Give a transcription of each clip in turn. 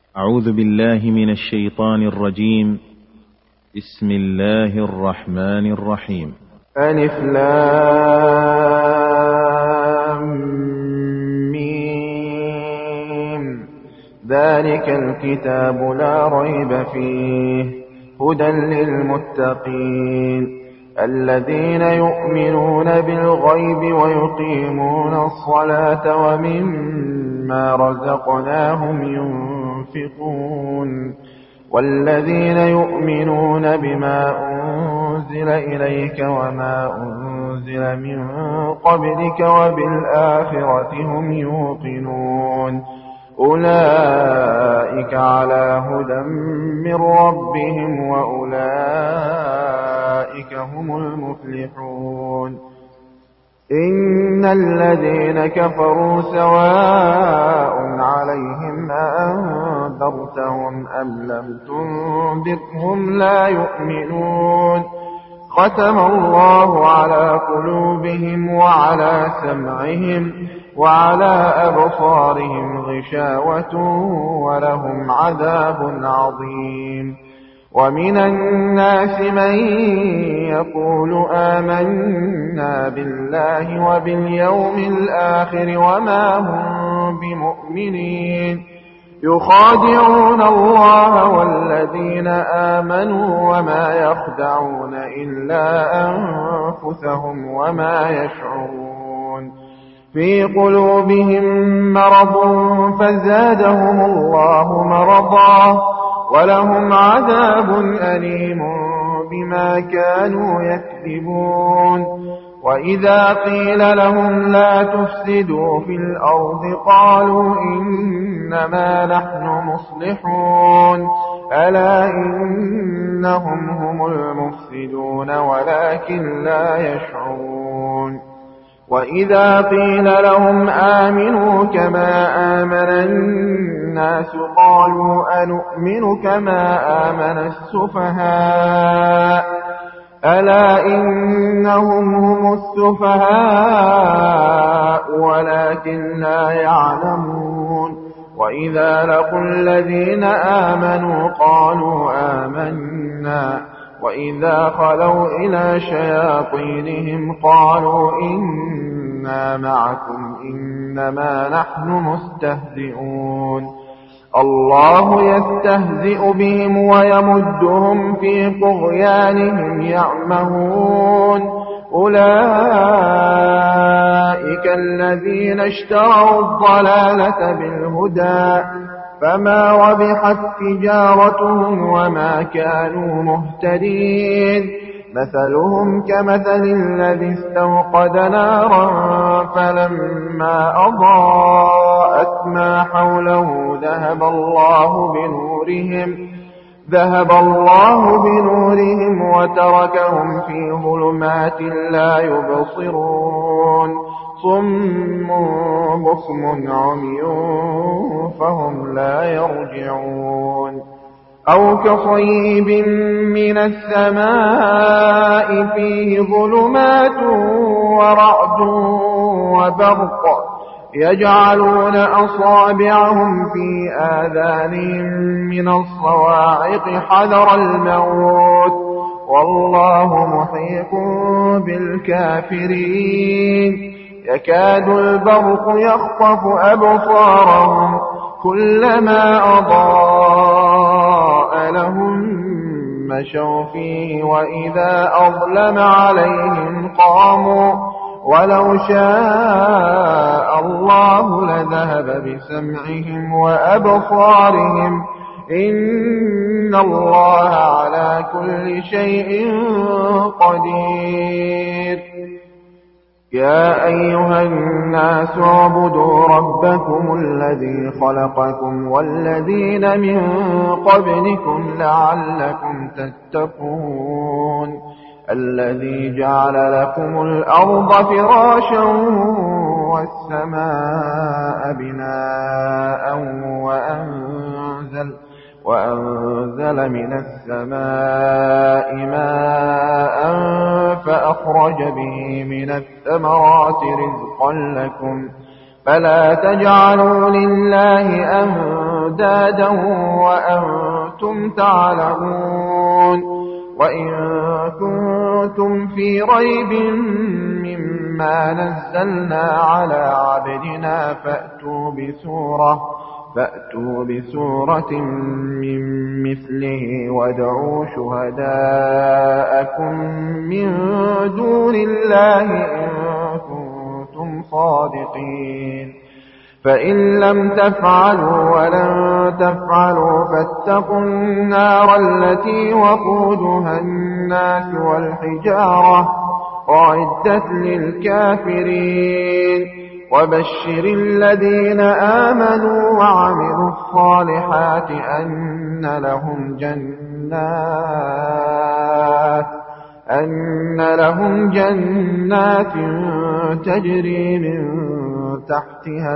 أعوذ بالله من الشيطان الرجيم. بسم الله الرحمن الرحيم. ألف لام ميم. ذلك الكتاب لا ريب فيه هدى للمتقين الذين يؤمنون بالغيب ويقيمون الصلاة ومما رزقناهم ينفقون والذين يؤمنون بما أنزل إليك وما أنزل من قبلك وبالآخرة هم يوقنون أولئك على هدى من ربهم وأولئك هم المفلحون إن الذين كفروا سواء عليهم أأنذرتهم أم لم تنذرهم لا يؤمنون ختم الله على قلوبهم وعلى سمعهم وعلى أبصارهم غشاوة ولهم عذاب عظيم ومن الناس من يقول آمنا بالله وباليوم الآخر وما هم بمؤمنين يخادعون الله والذين آمنوا وما يخدعون إلا أنفسهم وما يشعرون في قلوبهم مرض فزادهم الله مرضا ولهم عذاب أليم بما كانوا يكذبون وإذا قيل لهم لا تفسدوا في الأرض قالوا إنما نحن مصلحون ألا إنهم هم المفسدون ولكن لا يشعرون وإذا قيل لهم آمنوا كما آمن الناس قالوا أنؤمن كما آمن السفهاء ألا إنهم هم السفهاء ولكن لا يعلمون وإذا لقوا الذين آمنوا قالوا آمنا وإذا خلوا إلى شياطينهم قالوا إنا معكم إنما نحن مستهزئون الله يستهزئ بهم ويمدهم في طغيانهم يعمهون أولئك الذين اشتروا الضلالة بالهدى فما ربحت تجارتهم وما كانوا مهتدين مثلهم كمثل الذي استوقد نارا فلما أضاءت ما حوله ذهب الله بنورهم وتركهم في ظلمات لا يبصرون صم بكم عمي فهم لا يرجعون أو كصيب من السماء فيه ظلمات ورعد وبرق يجعلون أصابعهم في آذانهم من الصواعق حذر الموت والله محيط بالكافرين يكاد البرق يخطف أبصارهم كلما أضاء لهم مشوا فيه وإذا أظلم عليهم قاموا ولو شاء الله لذهب بسمعهم وأبصارهم إن الله على كل شيء قدير يا أيها الناس اعبدوا ربكم الذي خلقكم والذين من قبلكم لعلكم تتقون الذي جعل لكم الأرض فراشا والسماء بناء وأنزل من السماء ماء فأخرج به من الثمرات رزقا لكم فلا تجعلوا لله أندادا وأنتم تعلمون وإن كنتم في ريب مما نزلنا على عبدنا فأتوا بسورة من مثله وادعوا شهداءكم من دون الله إن كنتم صادقين فإن لم تفعلوا ولن تفعلوا فاتقوا النار التي وقودها الناس والحجارة أعدت للكافرين وبشر الذين آمنوا وعملوا الصالحات أن لهم جنات تجري من تحتها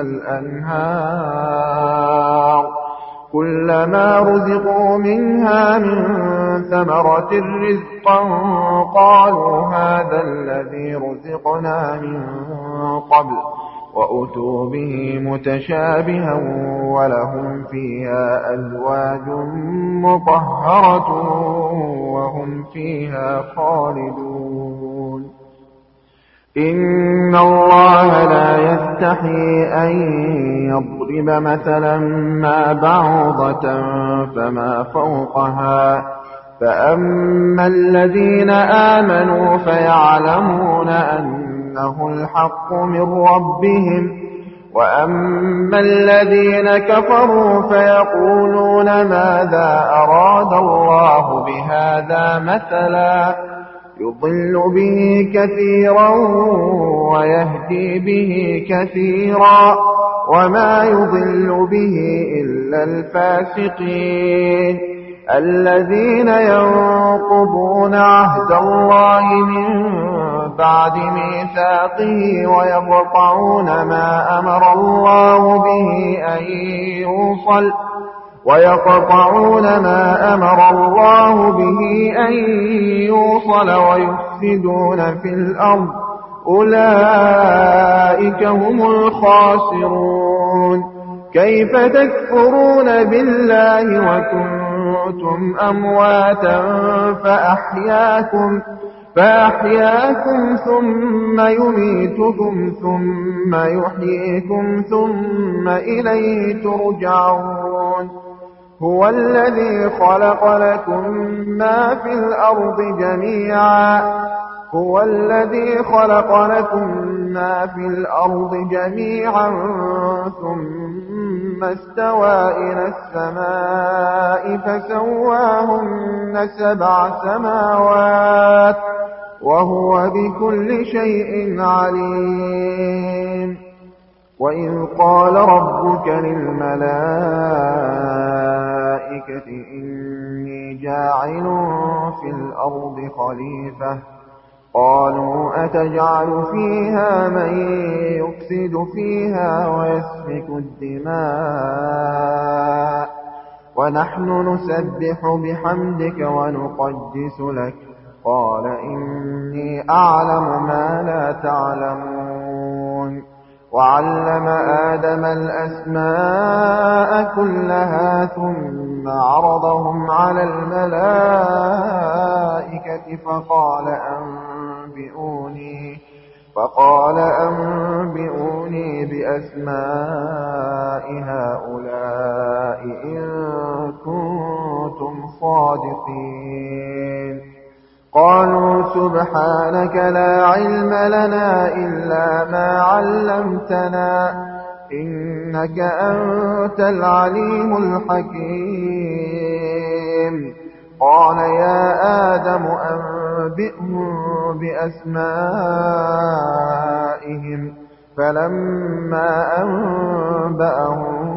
الأنهار كلما رزقوا منها من ثمرة رزقا قالوا هذا الذي رزقنا من قبل وأتوا به متشابها ولهم فيها أزواج مطهرة وهم فيها خالدون إن الله لا يستحي أن يضرب مثلا ما بعوضة فما فوقها فأما الذين آمنوا فيعلمون أنه الحق من ربهم وأما الذين كفروا فيقولون ماذا أراد الله بهذا مثلا يضل به كثيرا ويهدي به كثيرا وما يضل به إلا الفاسقين الذين ينقضون عهد الله من بعد ميثاقه ويقطعون ما أمر الله به أن يوصل ويفسدون في الأرض أولئك هم الخاسرون كيف تكفرون بالله وكنتم أمواتا فأحياكم ثم يميتكم ثم يحييكم ثم إليه ترجعون هو الذي خلق لكم ما في الأرض جميعا ثم استوى إلى السماء فسواهن 7 سماوات وهو بكل شيء عليم وإذ قال ربك للملائكة إني جاعل في الأرض خليفة قالوا أتجعل فيها من يفسد فيها ويسفك الدماء ونحن نسبح بحمدك ونقدس لك قال إني أعلم ما لا تعلمون وعلم آدم الأسماء كلها ثم عرضهم على الملائكة فقال أنبئوني بأسماء هؤلاء إن كنتم صادقين قالوا سبحانك لا علم لنا إلا ما علمتنا إنك أنت العليم الحكيم قال يا آدم أنبئهم بأسمائهم فلما أنبأهم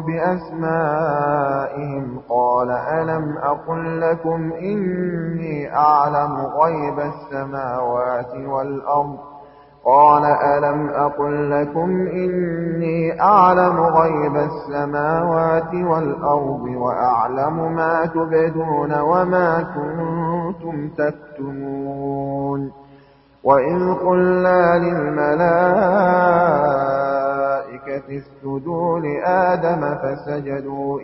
بأسمائهم قال ألم أقل لكم إني أعلم غيب السماوات والأرض قال ألم أقل لكم إني أعلم غيب السماوات والأرض وأعلم ما تبدون وما كنتم تكتمون وإذ قلنا للملائكة الملائكة اسجدوا لآدم فسجدوا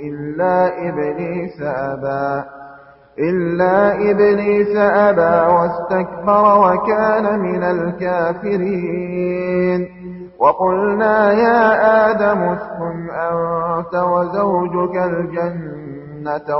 إلا إبليس أبى واستكبر وكان من الكافرين. وقلنا يا آدم اسكن أنت وزوجك الجنة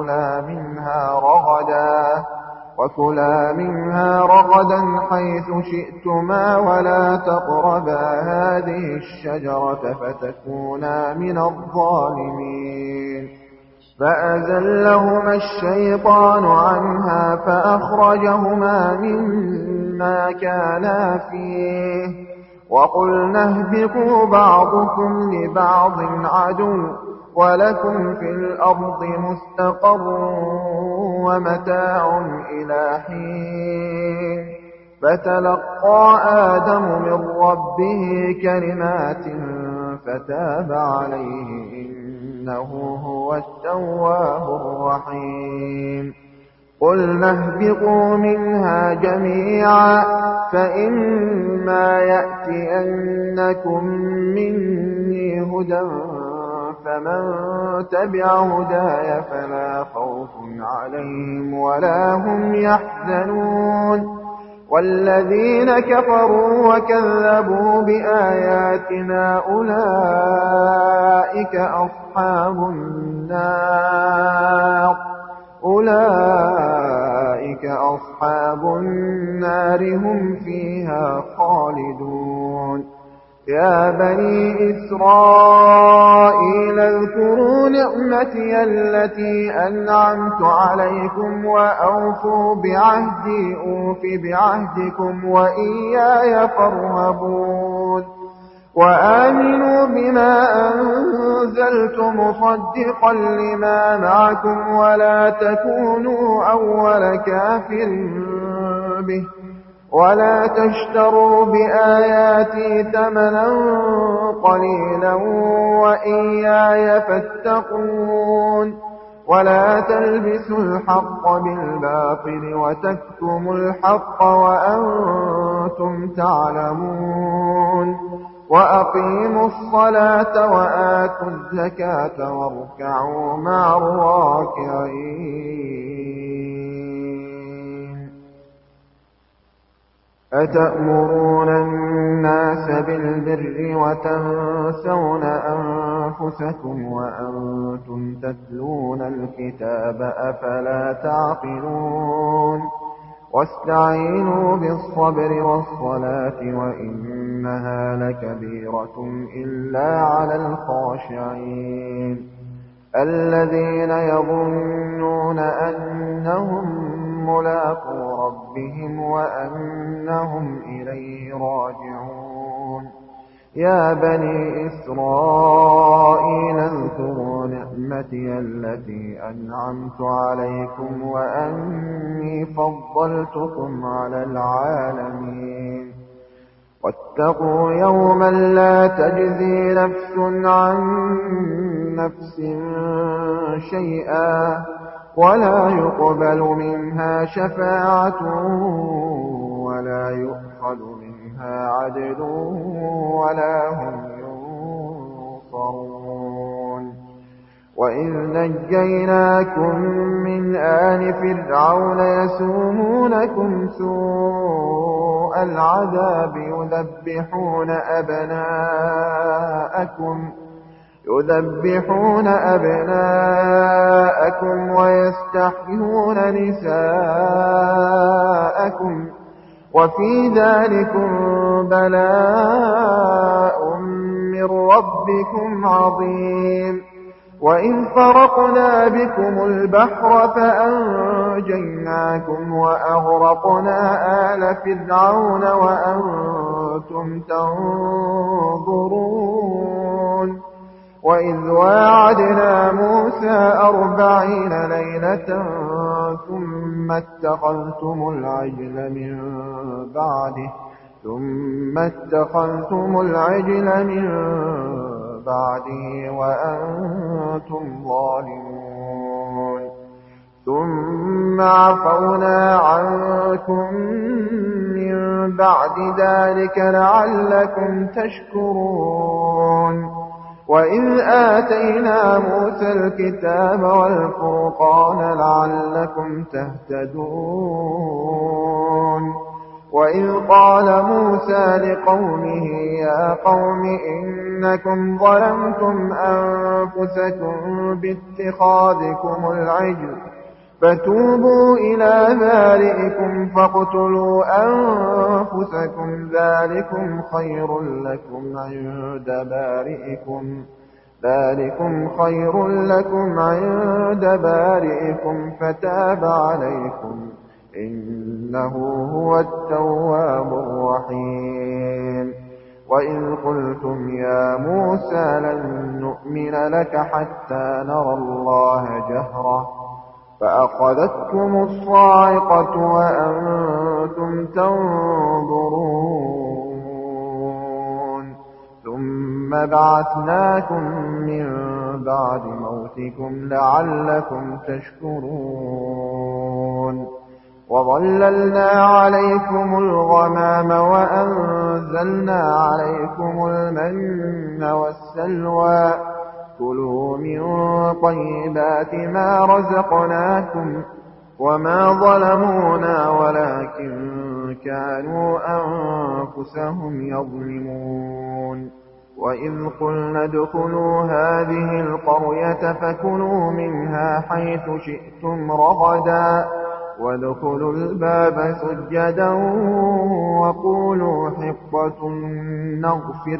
وكلا منها رغدا حيث شئتما ولا تقربا هذه الشجرة فتكونا من الظالمين. فأزلهما الشيطان عنها فأخرجهما مما كانا فيه وقلنا اهبطوا بعضكم لبعض عدو ولكم في الأرض مستقر ومتاع إلى حين. فتلقى آدم من ربه كلمات فتاب عليه إنه هو التواب الرحيم. قلنا اهبطوا منها جميعا فإما يأتينكم مني هدى فمن تبع هداي فلا خوف عليهم ولا هم يحزنون. والذين كفروا وكذبوا بآياتنا أولئك أصحاب النار هم فيها خالدون. يا بني إسرائيل اذكروا نعمتي التي أنعمت عليكم وأوفوا بعهدي أوف بعهدكم وإياي فارهبون. وآمنوا بما أنزلت مصدقا لما معكم ولا تكونوا أول كافر به ولا تشتروا بآياتي ثمنا قليلا وإياي فاتقون. ولا تلبسوا الحق بالباطل وتكتموا الحق وأنتم تعلمون. وأقيموا الصلاة وآتوا الزكاة واركعوا مع الراكعين. أتأمرون الناس بالبر وتنسون أنفسكم وأنتم تتلون الكتاب أفلا تعقلون. واستعينوا بالصبر والصلاة وإنها لكبيرة إلا على الخاشعين الذين يظنون أنهم ملاقو ربهم وأنهم إليه راجعون. يا بني إسرائيل اذكروا نعمتي التي أنعمت عليكم وأني فضلتكم على العالمين. واتقوا يوما لا تجزي نفس عن نفس شيئا ولا يقبل منها شفاعة ولا يؤخذ منها عدل ولا هم ينصرون. وإذ نجيناكم من آل فرعون يسومونكم سوء العذاب يذبحون أبناءكم ويستحيون نساءكم وفي ذلكم بلاء من ربكم عظيم. وإذ فرقنا بكم البحر فأنجيناكم وأغرقنا آل فرعون وأنتم تنظرون. وإذ واعدنا موسى 40 ليلة ثم اتخذتم العجل من بعده وأنتم ظالمون. ثم عفونا عنكم من بعد ذلك لعلكم تشكرون وإذ آتينا موسى الكتاب والفرقان لعلكم تهتدون وإذ قال موسى لقومه يا قوم إنكم ظلمتم أنفسكم باتخاذكم العجل فتوبوا إلى بارئكم فاقتلوا أنفسكم ذلكم خير لكم عند بارئكم فتاب عليكم إنه هو التواب الرحيم وإذ قلتم يا موسى لن نؤمن لك حتى نرى الله جهرة فأخذتكم الصاعقة وأنتم تنظرون ثم بعثناكم من بعد موتكم لعلكم تشكرون وظللنا عليكم الغمام وأنزلنا عليكم المن والسلوى كلوا من طيبات ما رزقناكم وما ظلمونا ولكن كانوا أنفسهم يظلمون وإذ قلنا ادخلوا هذه القرية فكلوا منها حيث شئتم رغدا وادخلوا الباب سجدا وقولوا حطة نغفر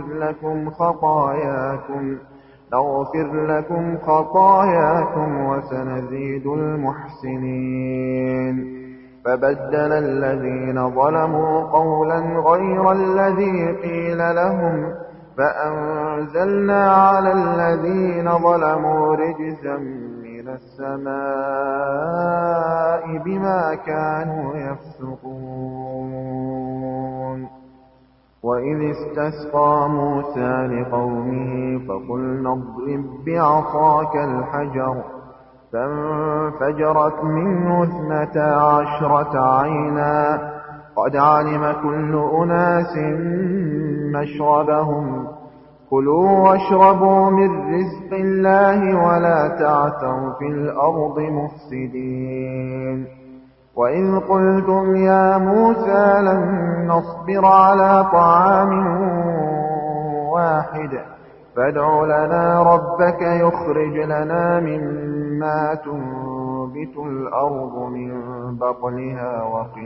لكم خطاياكم وسنزيد المحسنين فبدل الذين ظلموا قولا غير الذي قيل لهم فأنزلنا على الذين ظلموا رجزا من السماء بما كانوا يفسقون وإذ استسقى موسى لقومه فقلنا اضرب بعصاك الحجر فانفجرت منه 12 عينا قد علم كل أناس مشربهم كلوا واشربوا من رزق الله ولا تعثوا في الأرض مفسدين وإذ قلتم يا موسى لن نصبر على طعام واحد فادع لنا ربك يخرج لنا مما تنبت الأرض من بقلها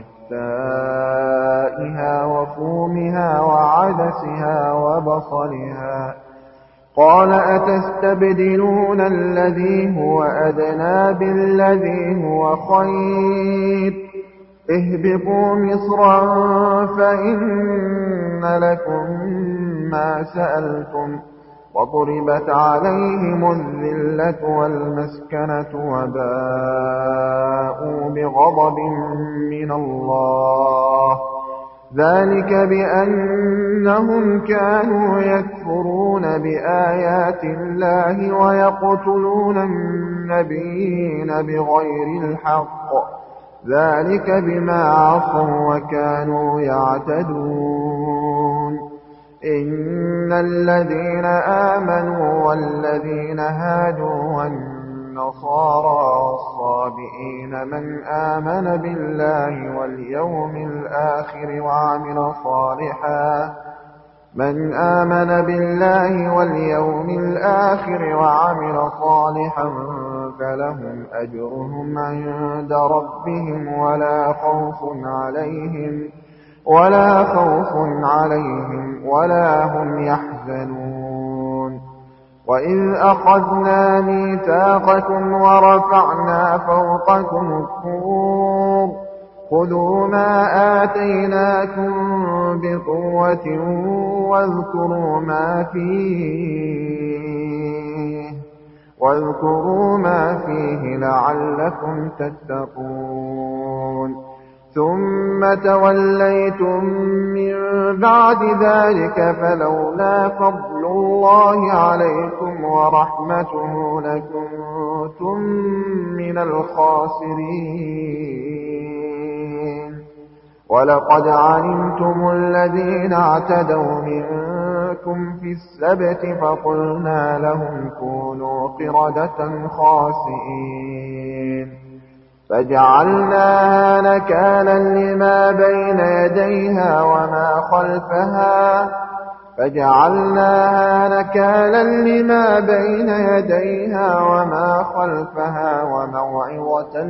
وقثائها وفومها وعدسها وبصلها قال أتستبدلون الذي هو أدنى بالذي هو خير اهبطوا مصرا فإن لكم ما سألتم وضربت عليهم الذلة والمسكنة وباءوا بغضب من الله ذلك بأنهم كانوا يكفرون بآيات الله ويقتلون النبيين بغير الحق ذلك بما عصوا وكانوا يعتدون إن الذين آمنوا والذين هادوا والنصارى والصابئين من آمن بالله واليوم الآخر وعمل صالحا فلهم أجرهم عند ربهم ولا خوف عليهم ولا هم يحزنون وإذ أخذنا ميثاقكم ورفعنا فوقكم الطور خذوا ما آتيناكم بقوة واذكروا ما فيه لعلكم تتقون ثم توليتم من بعد ذلك فلولا فضل الله عليكم ورحمته لكنتم من من الخاسرين. ولقد علمتم الذين اعتدوا منكم في السبت فقلنا لهم كونوا قردة خاسئين فجعلناها نكالا لما بين يديها وما خلفها وموعظة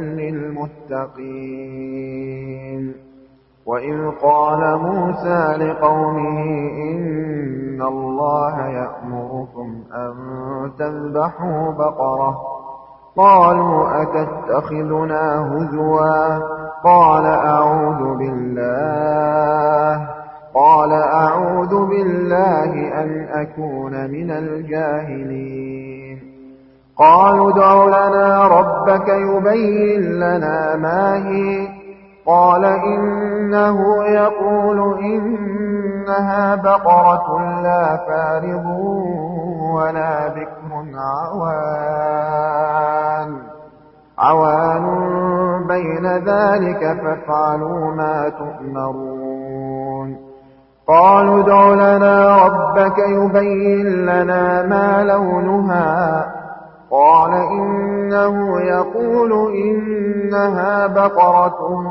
للمتقين. وإذ قال موسى لقومه إن الله يأمركم أن تذبحوا بقرة قالوا أتتخذنا هزوا قال أعوذ بالله أن أكون من الجاهلين. قالوا ادع لنا ربك يبين لنا ما هي قال إنه يقول إنها بقرة لا فارض ولا بكر عوان بين ذلك فافعلوا ما تؤمرون. قالوا ادع لنا ربك يبين لنا ما لونها قال إنه يقول إنها بقرة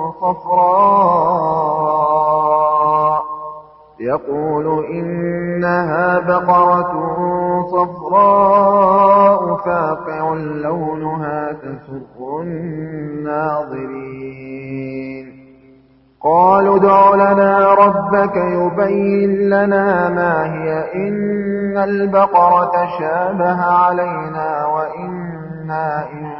صفراء فاقع لونها تسر الناظرين. قالوا ادع لنا ربك يبين لنا ما هي إن البقرة شابه علينا وإنا إن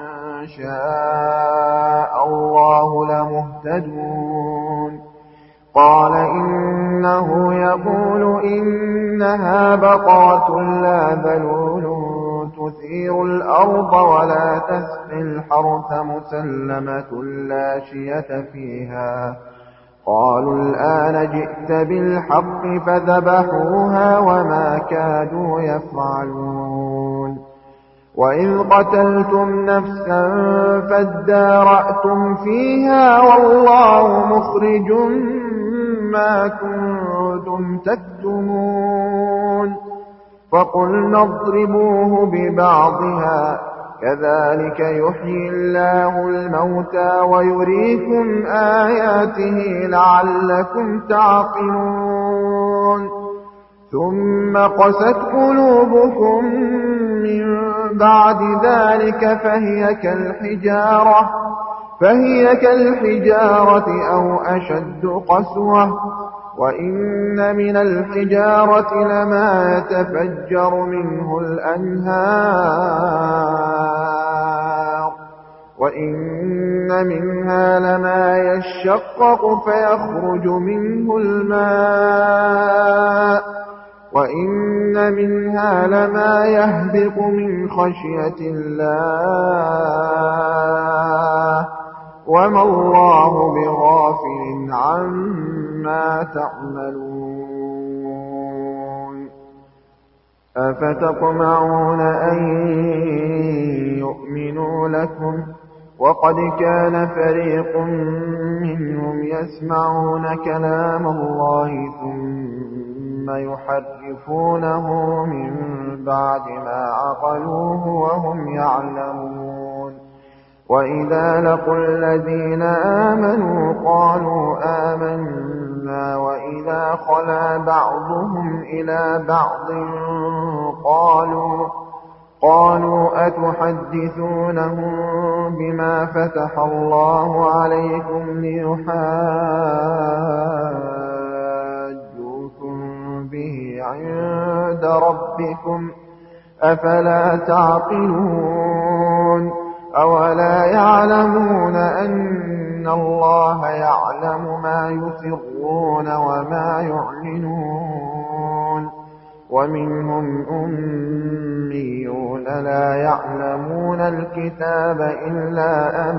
شاء الله لمهتدون. قال إنه يقول إنها بقرة لا ذلول تثير الأرض ولا تسقي الحرث مسلمة لا شية فيها. قالوا الآن جئت بالحق فذبحوها وما كادوا يفعلون. وإذ قتلتم نفسا فادارأتم فيها والله مخرج ما كنتم تكتمون. فقلنا اضربوه ببعضها كذلك يحيي الله الموتى ويريكم آياته لعلكم تعقلون. ثم قست قلوبكم من بعد ذلك فهي كالحجارة أو أشد قسوة. وإن من الحجارة لما يتفجر منه الأنهار وإن منها لما يشقق فيخرج منه الماء وإن منها لما يهبط من خشية الله وما الله بغافل عما تعملون. أفتطمعون أن يؤمنوا لكم وقد كان فريق منهم يسمعون كلام الله ثم يحرفونه من بعد ما عقلوه وهم يعلمون. وإذا لقوا الذين آمنوا قالوا آمنا وإذا خلا بعضهم إلى بعض قالوا أتحدثونهم بما فتح الله عليكم ليحاجوكم به عند ربكم أفلا تعقلون. أولا يعلمون أن الله يعلم ما يسرون وما يعلنون. ومنهم أميون لا يعلمون الكتاب إلا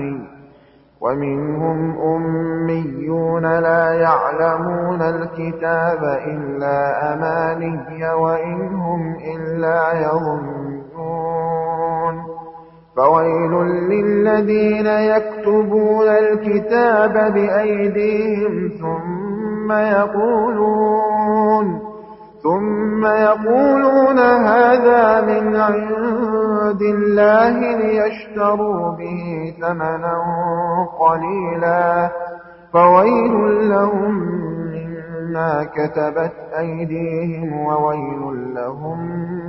أماني وإن هم إلا يظنون. فويل للذين يكتبون الكتاب بأيديهم ثم يقولون هذا من عند الله ليشتروا به ثمنا قليلا فويل لهم مما كتبت أيديهم وويل لهم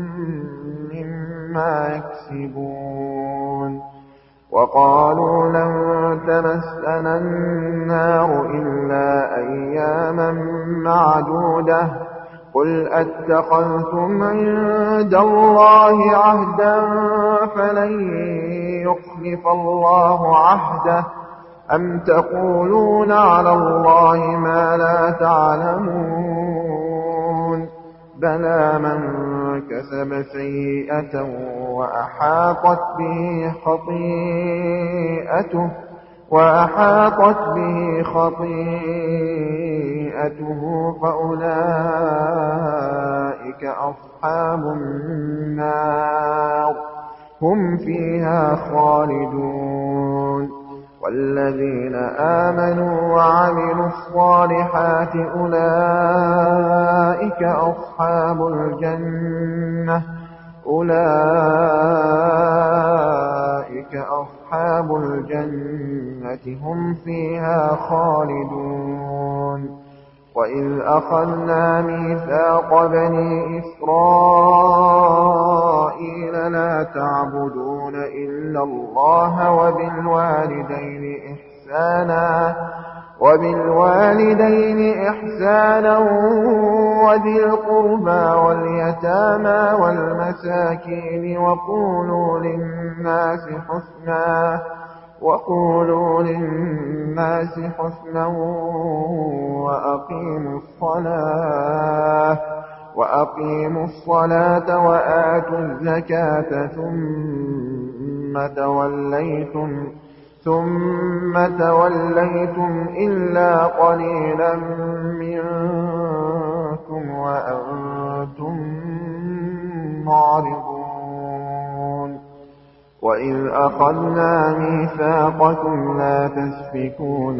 مما يكسبون. وقالوا لن تمسنا النار إلا أياما معدودة قل أتخذتم عند الله عهدا فلن يخلف الله عهده أم تقولون على الله ما لا تعلمون بلى من كسب سيئة وأحاطت به خطيئته فأولئك أصحاب النار هم فيها خالدون. والذين آمنوا وعملوا الصالحات أولئك أصحاب الجنة هم فيها خالدون. وإذ أخذنا ميثاق بني إسرائيل لا تعبدون إلا الله وبالوالدين إحسانا وذي القربى واليتامى والمساكين وقولوا للناس حسنا وأقيموا الصلاة وآتوا الزكاة ثم توليتم إلا قليلا منكم وأنتم معرضون. وإذ أخذنا ميثاقكم لا تسفكون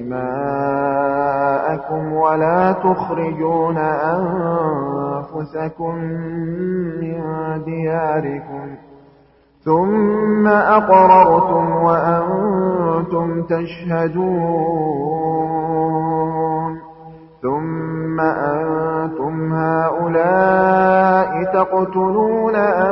دماءكم ولا تخرجون أنفسكم من دياركم ثم أقررتم وأنتم تشهدون ثم أنتم هؤلاء تقتلون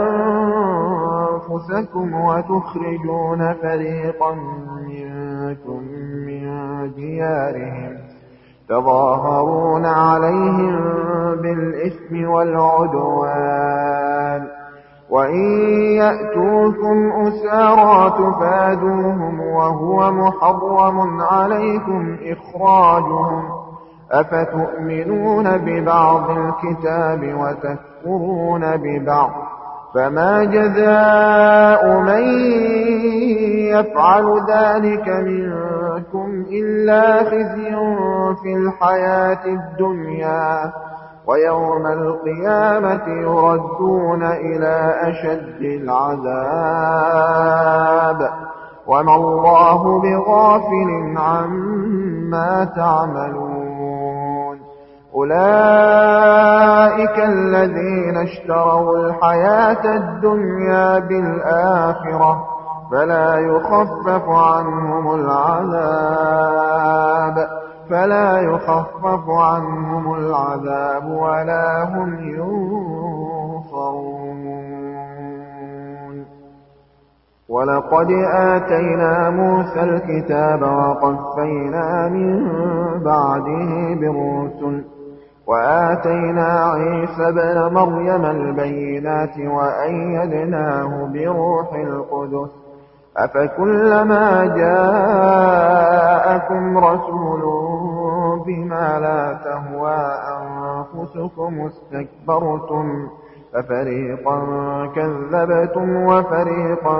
أنفسكم وتخرجون فريقا منكم من ديارهم تظاهرون عليهم بالإثم والعدوان وإن يأتوكم أسارى تفادوهم وهو محرم عليكم إخراجهم أفتؤمنون ببعض الكتاب وتكفرون ببعض فما جزاء من يفعل ذلك منكم إلا خزي في الحياة الدنيا ويوم القيامة يردون إلى أشد العذاب وما الله بغافل عما تعملون. أولئك الذين اشتروا الحياة الدنيا بالآخرة فلا يخفف عنهم العذاب ولا هم ينصرون. ولقد آتينا موسى الكتاب وقفينا من بعده بالرسل وآتينا عيسى ابن مريم البينات وأيدناه بروح القدس أفكلما جاءكم رسول بما لا تهوى أنفسكم استكبرتم ففريقا كذبتم وفريقا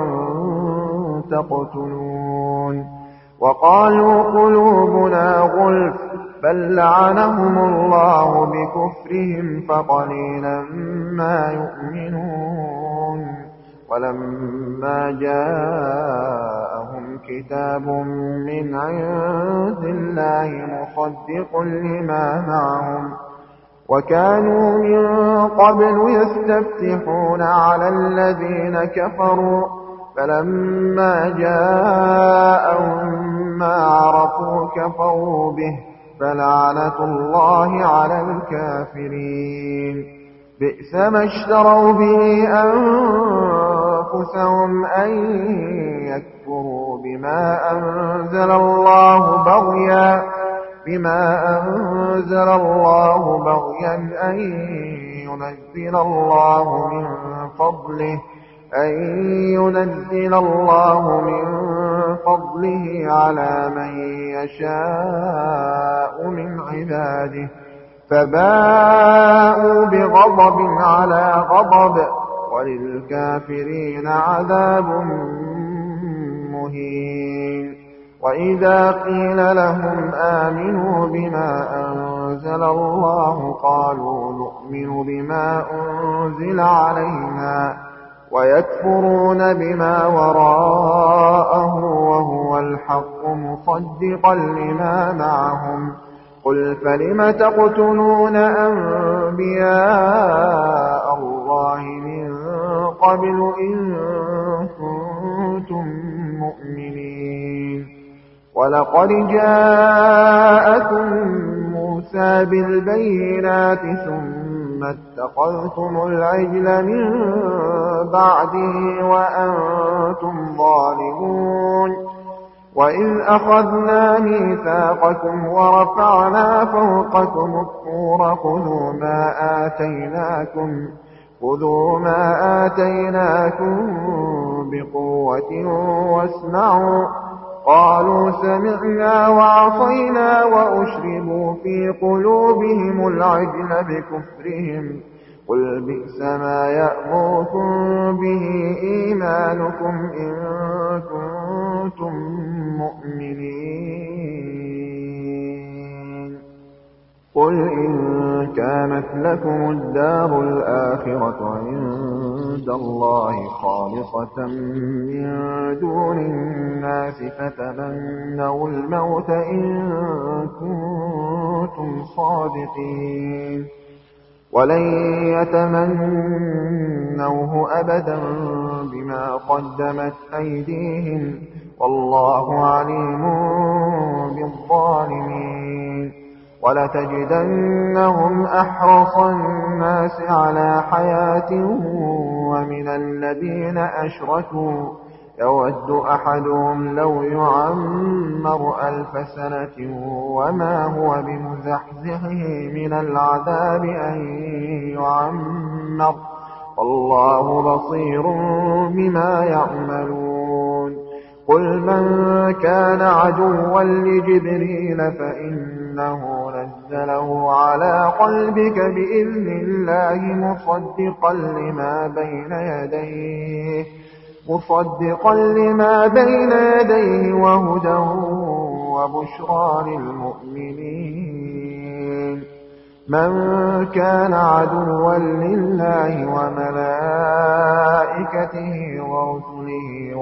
تقتلون. وقالوا قلوبنا غلف بل لعنهم الله بكفرهم فقليلا ما يؤمنون. ولما جاءهم كتاب من عند الله مصدق لما معهم وكانوا من قبل يستفتحون على الذين كفروا فلما جاءهم ما عرفوا كفروا به فلعنة الله على الكافرين بئس ما اشتروا به أنفسهم أن يكفروا بما أنزل الله بغيا أن ينزل الله من فضله على من يشاء من عباده فباءوا بغضب على غضب وللكافرين عذاب مهين وإذا قيل لهم آمنوا بما أنزل الله قالوا نؤمن بما أنزل علينا ويكفرون بما وراءه وهو الحق مصدقا لما معهم قل فلم تقتلون أنبياء الله من قبل إن كنتم مؤمنين ولقد جاءكم موسى بالبينات ثم اتخذتم العجل من بعده وأنتم ظالمون وإذ أخذنا ميثاقكم ورفعنا فوقكم الطور خذوا ما آتيناكم بقوة واسمعوا قالوا سمعنا وعصينا وأشربوا في قلوبهم العجل بكفرهم قل بئس ما يأمركم به إيمانكم إن كنتم مؤمنين قل إن كانت لكم الدار الآخرة عند الله خالصة من دون الناس فتمنوا الموت إن كنتم صادقين ولن يتمنوه أبدا بما قدمت أيديهم والله عليم بالظالمين ولتجدنهم أحرص الناس على حياة ومن الذين أشركوا يود أحدهم لو يعمر 1000 سنة وما هو بمزحزحه من العذاب أن يعمر والله بصير بما يعملون قل من كان عدوا لجبريل فإنه نزله على قلبك بإذن الله مصدقا لما بين يديه وهدى وبشرى للمؤمنين من كان عدوا لله وملائكته ورسله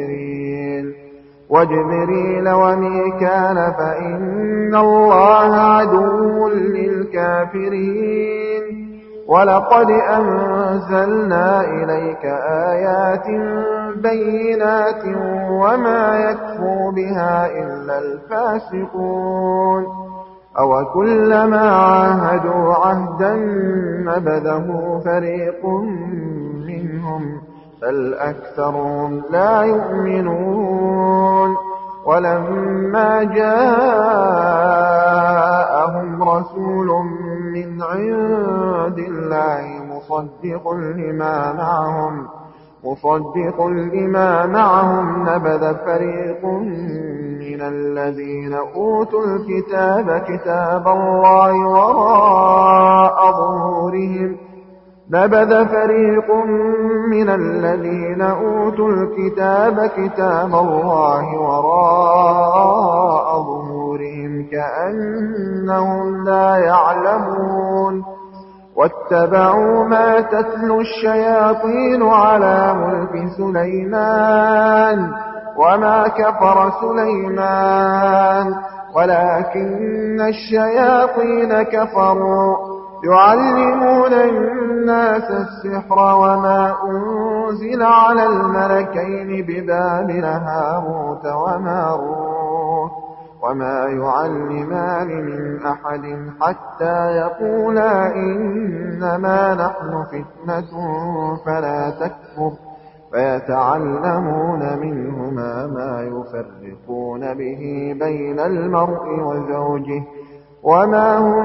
وجبريل وميكال فإن الله عدو للكافرين ولقد أنزلنا إليك آيات بينات وما يكفر بها إلا الفاسقون أوكلما عاهدوا عهدا نبذه فريق منهم بل أكثرهم لا يؤمنون ولما جاءهم رسول من عند الله مصدق لما معهم نبذ فريق من الذين أوتوا الكتاب كتاب الله وراء ظهورهم كأنهم لا يعلمون واتبعوا ما تتلو الشياطين على ملك سليمان وما كفر سليمان ولكن الشياطين كفروا يعلمون الناس السحر وما أنزل على الملكين ببابل هاروت وماروت وما يعلمان من أحد حتى يقولا إنما نحن فتنة فلا تكفر فيتعلمون منهما ما يفرقون به بين المرء وزوجه وما هم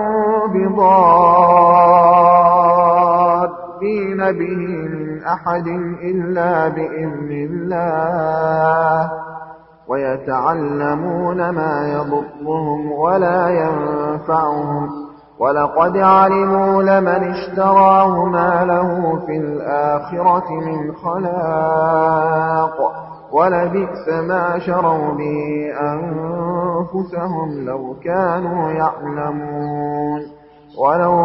بضارين به من أحد إلا بإذن الله ويتعلمون ما يضرهم ولا ينفعهم ولقد علموا لمن اشتراه ما له في الآخرة من خلاق ولبئس ما شروا به أنفسهم لو كانوا يعلمون ولو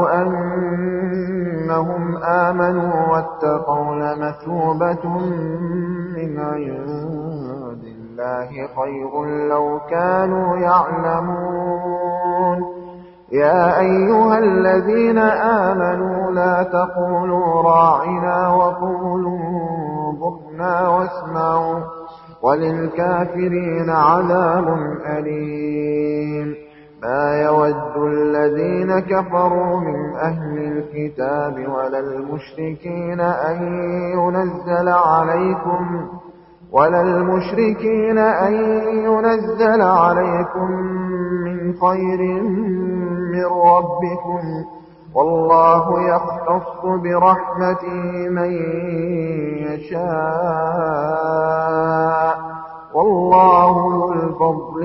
أنهم آمنوا واتقوا لمثوبة من عند الله خير لو كانوا يعلمون يا أيها الذين آمنوا لا تقولوا راعنا وقولوا انظرنا واسمعوا وللكافرين عذاب أليم ما يود الذين كفروا من أهل الكتاب ولا المشركين أن ينزل عليكم من خير من ربكم والله يختص برحمته من يشاء والله ذو الفضل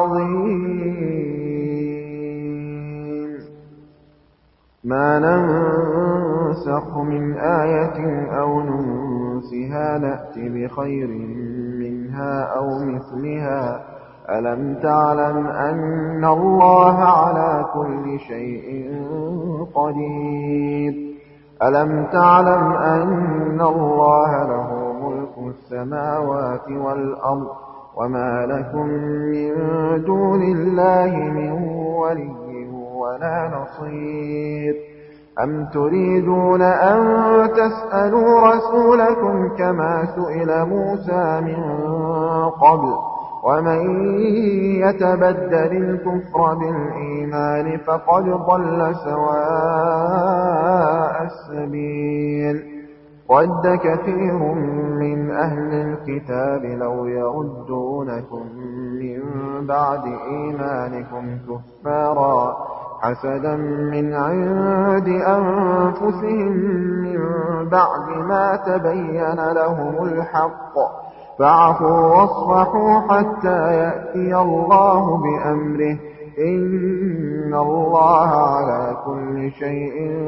العظيم ما ننسخ من آية أو ننسها نأتي بخير منها أو مثلها ألم تعلم أن الله على كل شيء قدير ألم تعلم أن الله له ملك السماوات والأرض وما لكم من دون الله من ولي ولا نصير أم تريدون أن تسألوا رسولكم كما سئل موسى من قبل ومن يتبدل الكفر بالإيمان فقد ضل سواء السبيل ود كثير من أهل الكتاب لو يردونكم من بعد إيمانكم كفارا حسدا من عند أنفسهم من بعد ما تبين لهم الحق فاعفوا واصفحوا حتى يأتي الله بأمره إن الله على كل شيء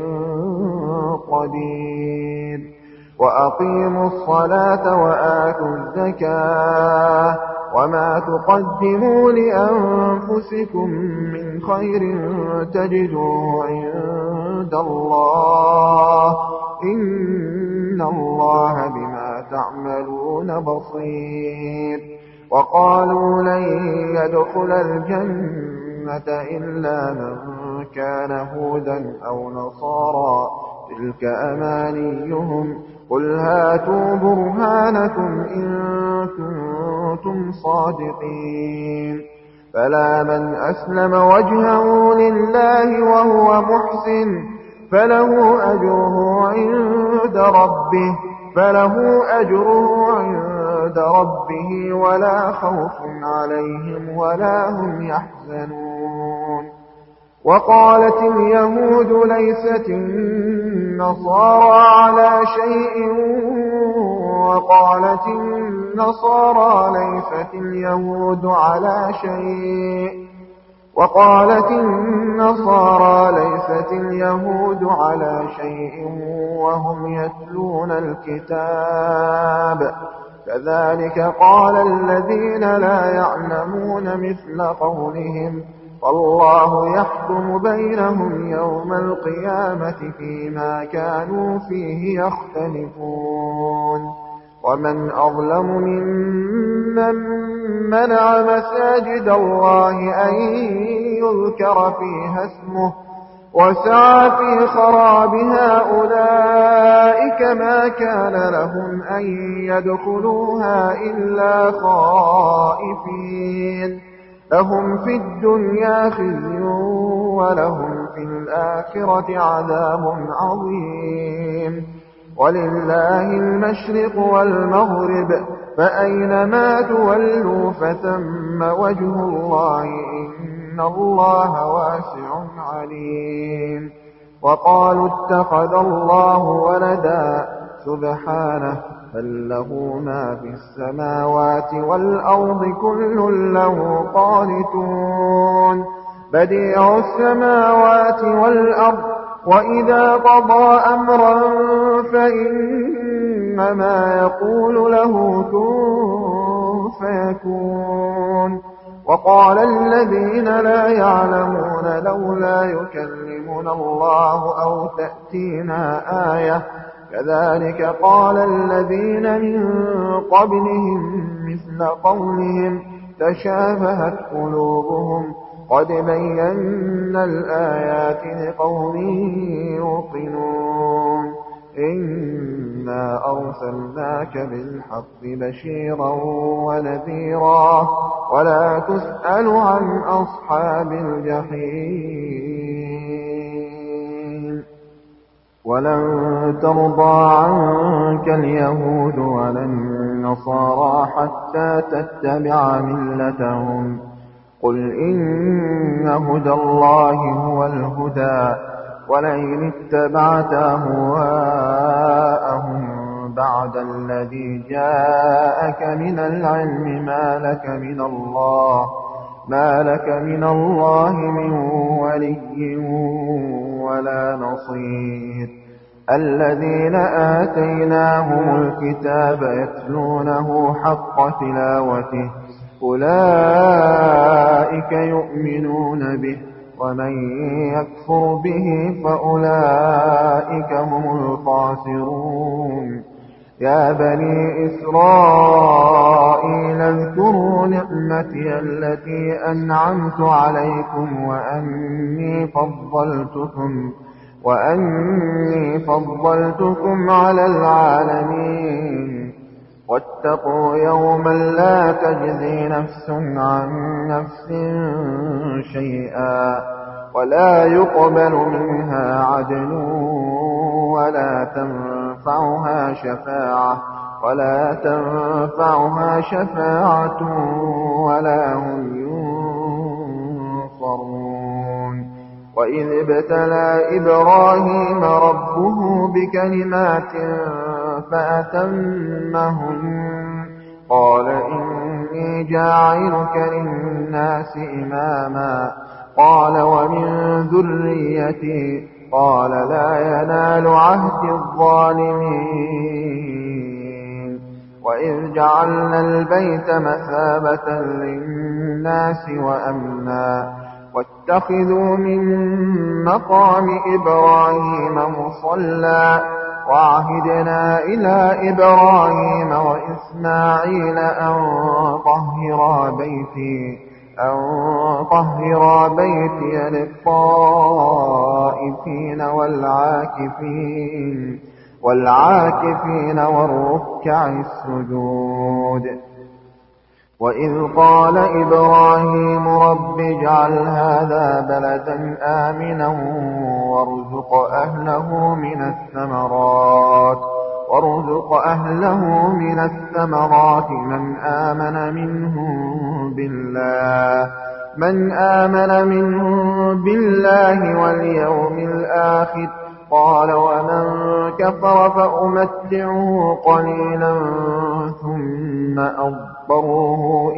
قدير وأقيموا الصلاة وآتوا الزكاة وما تقدموا لأنفسكم من خير تجدوه عند الله إن الله بما تعملون بصير وقالوا لن يدخل الجنة إلا من كان هودا أو نصارى تلك أمانيهم قل هاتوا برهانكم إن كنتم صادقين فلا من أسلم وجهه لله وهو محسن فله أجره عند ربه ولا خوف عليهم ولا هم يحزنون وقالت اليهود ليست النصارى على شيء وقالت النصارى ليست اليهود على شيء وهم يتلون الكتاب كذلك قال الذين لا يعلمون مثل قولهم والله يحكم بينهم يوم القيامة فيما كانوا فيه يختلفون ومن أظلم ممن منع مساجد الله أن يذكر فيها اسمه وسعى في خرابها أولئك ما كان لهم أن يدخلوها إلا خائفين لهم في الدنيا خزي ولهم في الآخرة عذاب عظيم ولله المشرق والمغرب فأينما تولوا فثم وجه الله إن الله واسع عليم وقالوا اتخذ الله ولدا سبحانه بل له ما في السماوات والأرض كل له قانتون بديع السماوات والأرض وإذا قضى أمرا فإنما يقول له كن فيكون وقال الذين لا يعلمون لولا يكلمنا الله أو تأتينا آية كذلك قال الذين من قبلهم مثل قولهم تشابهت قلوبهم قد بينا الآيات لقوم يوقنون إنا أرسلناك بالحق بشيرا ونذيرا ولا تسأل عن أصحاب الجحيم ولن ترضى عنك اليهود ولا النصارى حتى تتبع ملتهم قل إن هدى الله هو الهدى ولئن اتبعت أهواءهم بعد الذي جاءك من العلم ما لك من الله من ولي ولا نصير الذين آتيناهم الكتاب يتلونه حق تلاوته أولئك يؤمنون به ومن يكفر به فأولئك هم الخاسرون يا بني إسرائيل اذكروا نعمتي التي أنعمت عليكم وأني فضلتكم على العالمين واتقوا يوما لا تجزي نفس عن نفس شيئا ولا يقبل منها عدل ولا تنفعها شفاعة ولا هم ينصرون وإذ ابتلى إبراهيم ربه بكلمات فأتمهن قال إني جاعلك للناس إماما قال ومن ذريتي قال لا ينال عهد الظالمين وإذ جعلنا البيت مثابة للناس وأمنا واتخذوا من مقام إبراهيم مصلى وعهدنا إلى إبراهيم وإسماعيل أن طهرا بيتي للطائفين والعاكفين والركع السجود وإذ قال إبراهيم رب اجعل هذا بلدا آمنا وارزق أهله من الثمرات من آمن منهم بالله واليوم الآخر قال ومن كفر فأمتعه قليلا ثم أضطره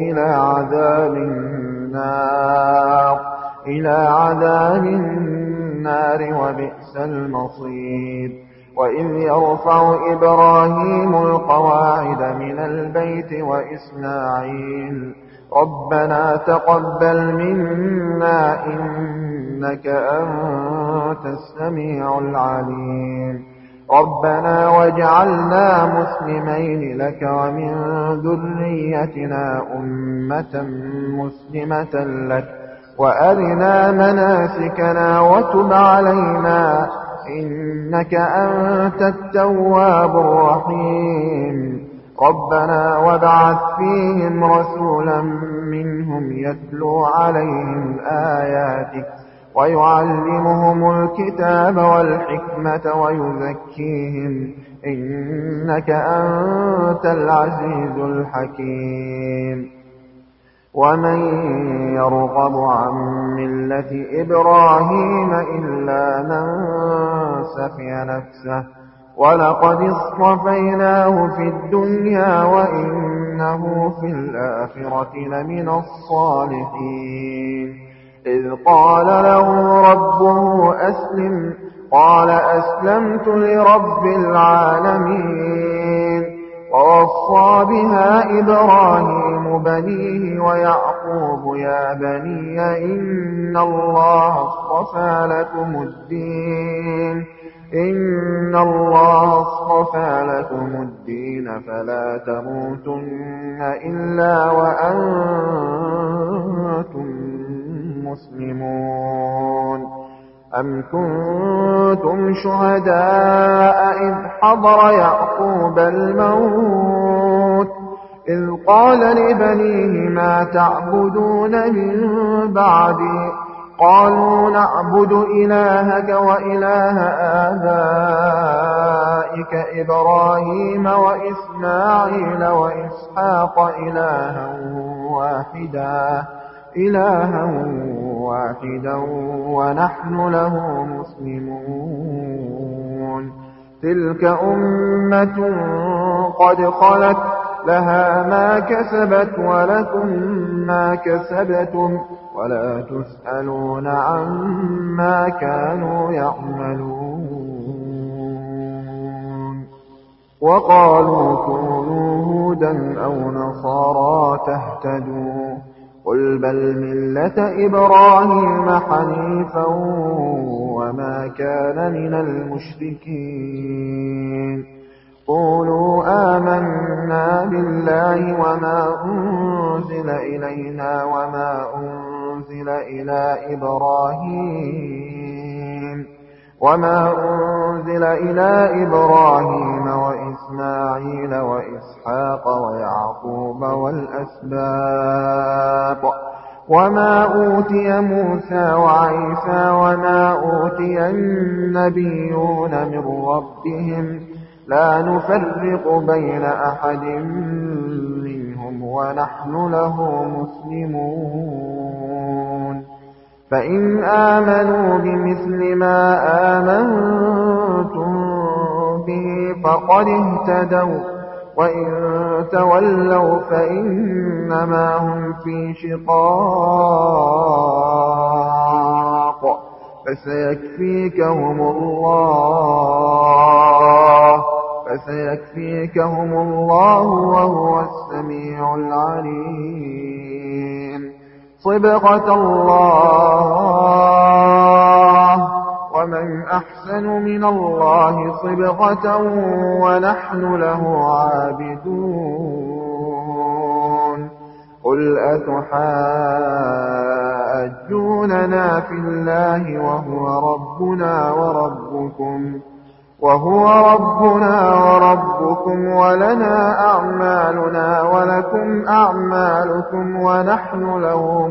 إلى عذاب النار وبئس المصير وإذ يرفع إبراهيم القواعد من البيت وإسماعيل ربنا تقبل منا إنك أنت السميع العليم ربنا واجعلنا مسلمين لك ومن ذريتنا أمة مسلمة لك وأرنا مناسكنا وتب علينا إنك أنت التواب الرحيم ربنا وابعث فيهم رسولا منهم يتلو عليهم آياتك ويعلمهم الكتاب والحكمة ويزكيهم إنك أنت العزيز الحكيم ومن يرغب عن ملة إبراهيم إلا من سفي نفسه ولقد اصطفيناه في الدنيا وإنه في الآخرة لمن الصالحين إذ قال له ربه أسلم قال أسلمت لرب العالمين ووصى بها إبراهيم بنيه ويعقوب يا بني إن الله اصطفى لكم الدين فلا تموتن إلا وأنتم مسلمون أم كنتم شهداء إذ حضر يعقوب الموت إذ قال لبنيه ما تعبدون من بعدي قالوا نعبد إلهك وإله آبائك إبراهيم وإسماعيل وإسحاق إلها واحدا ونحن له مسلمون تلك أمة قد خلت لها ما كسبت ولكم ما كسبتم ولا تسألون عما كانوا يعملون وقالوا كونوا هودا أو نصارى تهتدوا قل بل ملة إبراهيم حنيفا وما كان من المشركين قولوا آمنا بالله وما أنزل إلينا وما أنزل إلى إبراهيم وإسماعيل وإسحاق ويعقوب والأسباط وما أوتي موسى وعيسى وما أوتي النبيون من ربهم لا نفرق بين أحد منهم ونحن له مسلمون فإن آمنوا بمثل ما آمنتم به فقد اهتدوا وإن تولوا فإنما هم في شقاق فسيكفيكهم الله وهو السميع العليم صبغة الله ومن أحسن من الله صبغة ونحن له عابدون قل أتحاجوننا في الله وهو ربنا وربكم ولنا أعمالنا ولكم أعمالكم ونحن له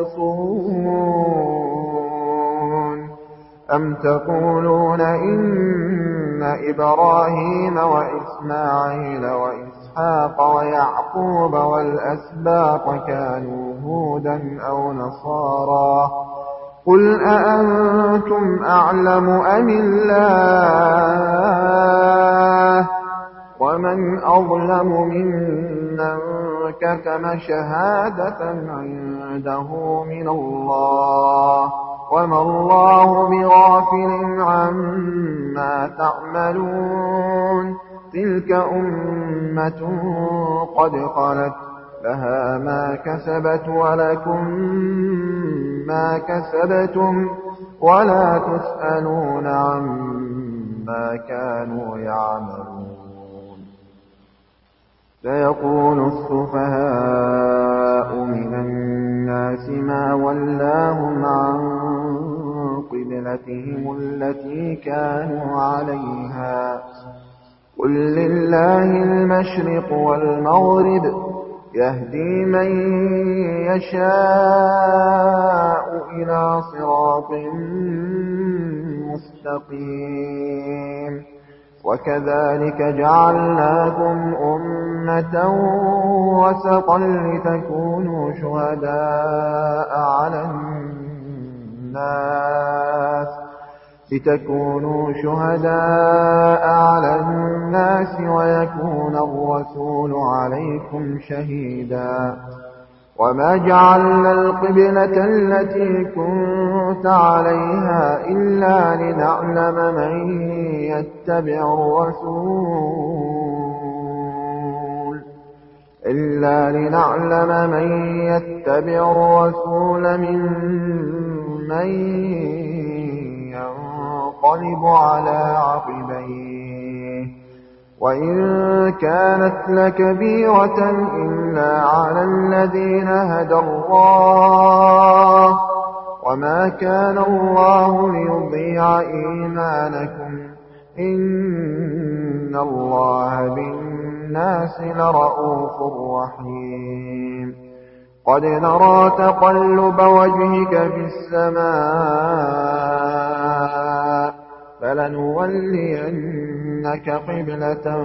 مخلصون أم تقولون إن إبراهيم وإسماعيل وإسحاق ويعقوب والأسباط كانوا هودا أو نصارى قل أأنتم أعلم أم الله ومن أظلم ممن كتم شهادة عنده من الله وما الله بغافل عما تعملون تلك أمة قد خلت لها ما كسبت ولكم ما كسبتم ولا تسألون عما كانوا يعملون سيقول السفهاء من الناس ما ولاهم عن قبلتهم التي كانوا عليها قل لله المشرق والمغرب يهدي من يشاء إلى صراط مستقيم وكذلك جعلناكم أمة وسطا لتكونوا شهداء على الناس ويكون الرسول عليكم شهيدا وما جعلنا القبلة التي كنت عليها إلا لنعلم من يتبع الرسول ممن ينقلب على عقبيه وإن كانت لكبيرة إلا على الذين هدى الله وما كان الله ليضيع إيمانكم إن الله بالناس لرءوف رحيم قد نرى تقلب وجهك في السماء فلنولينك قبلة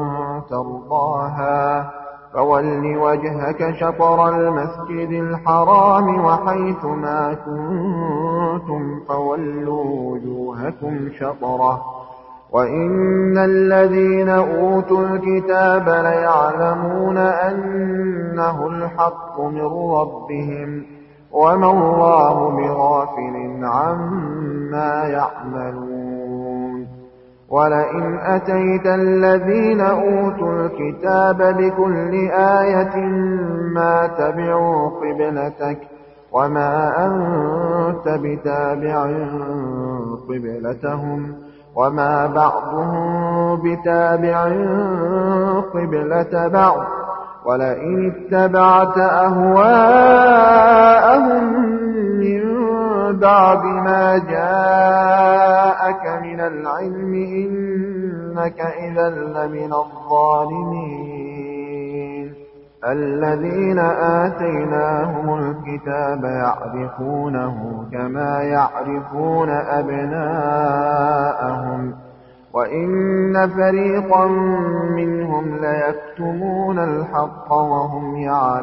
ترضاها فول وجهك شطر المسجد الحرام وحيث ما كنتم فولوا وجوهكم شطره وإن الذين أوتوا الكتاب ليعلمون أنه الحق من ربهم وما الله بغافل عما يعملون ولئن أتيت الذين أوتوا الكتاب بكل آية ما تبعوا قبلتك وما أنت بتابع قبلتهم وما بعضهم بتابع قبلة بعض ولئن اتبعت أهواءهم من بعد ما جاءك من العلم إنك إذا لمن الظالمين الذين آتيناهم الكتاب يعرفونه كما يعرفون أبناءهم وإن فريقا منهم ليكتمون الحق وهم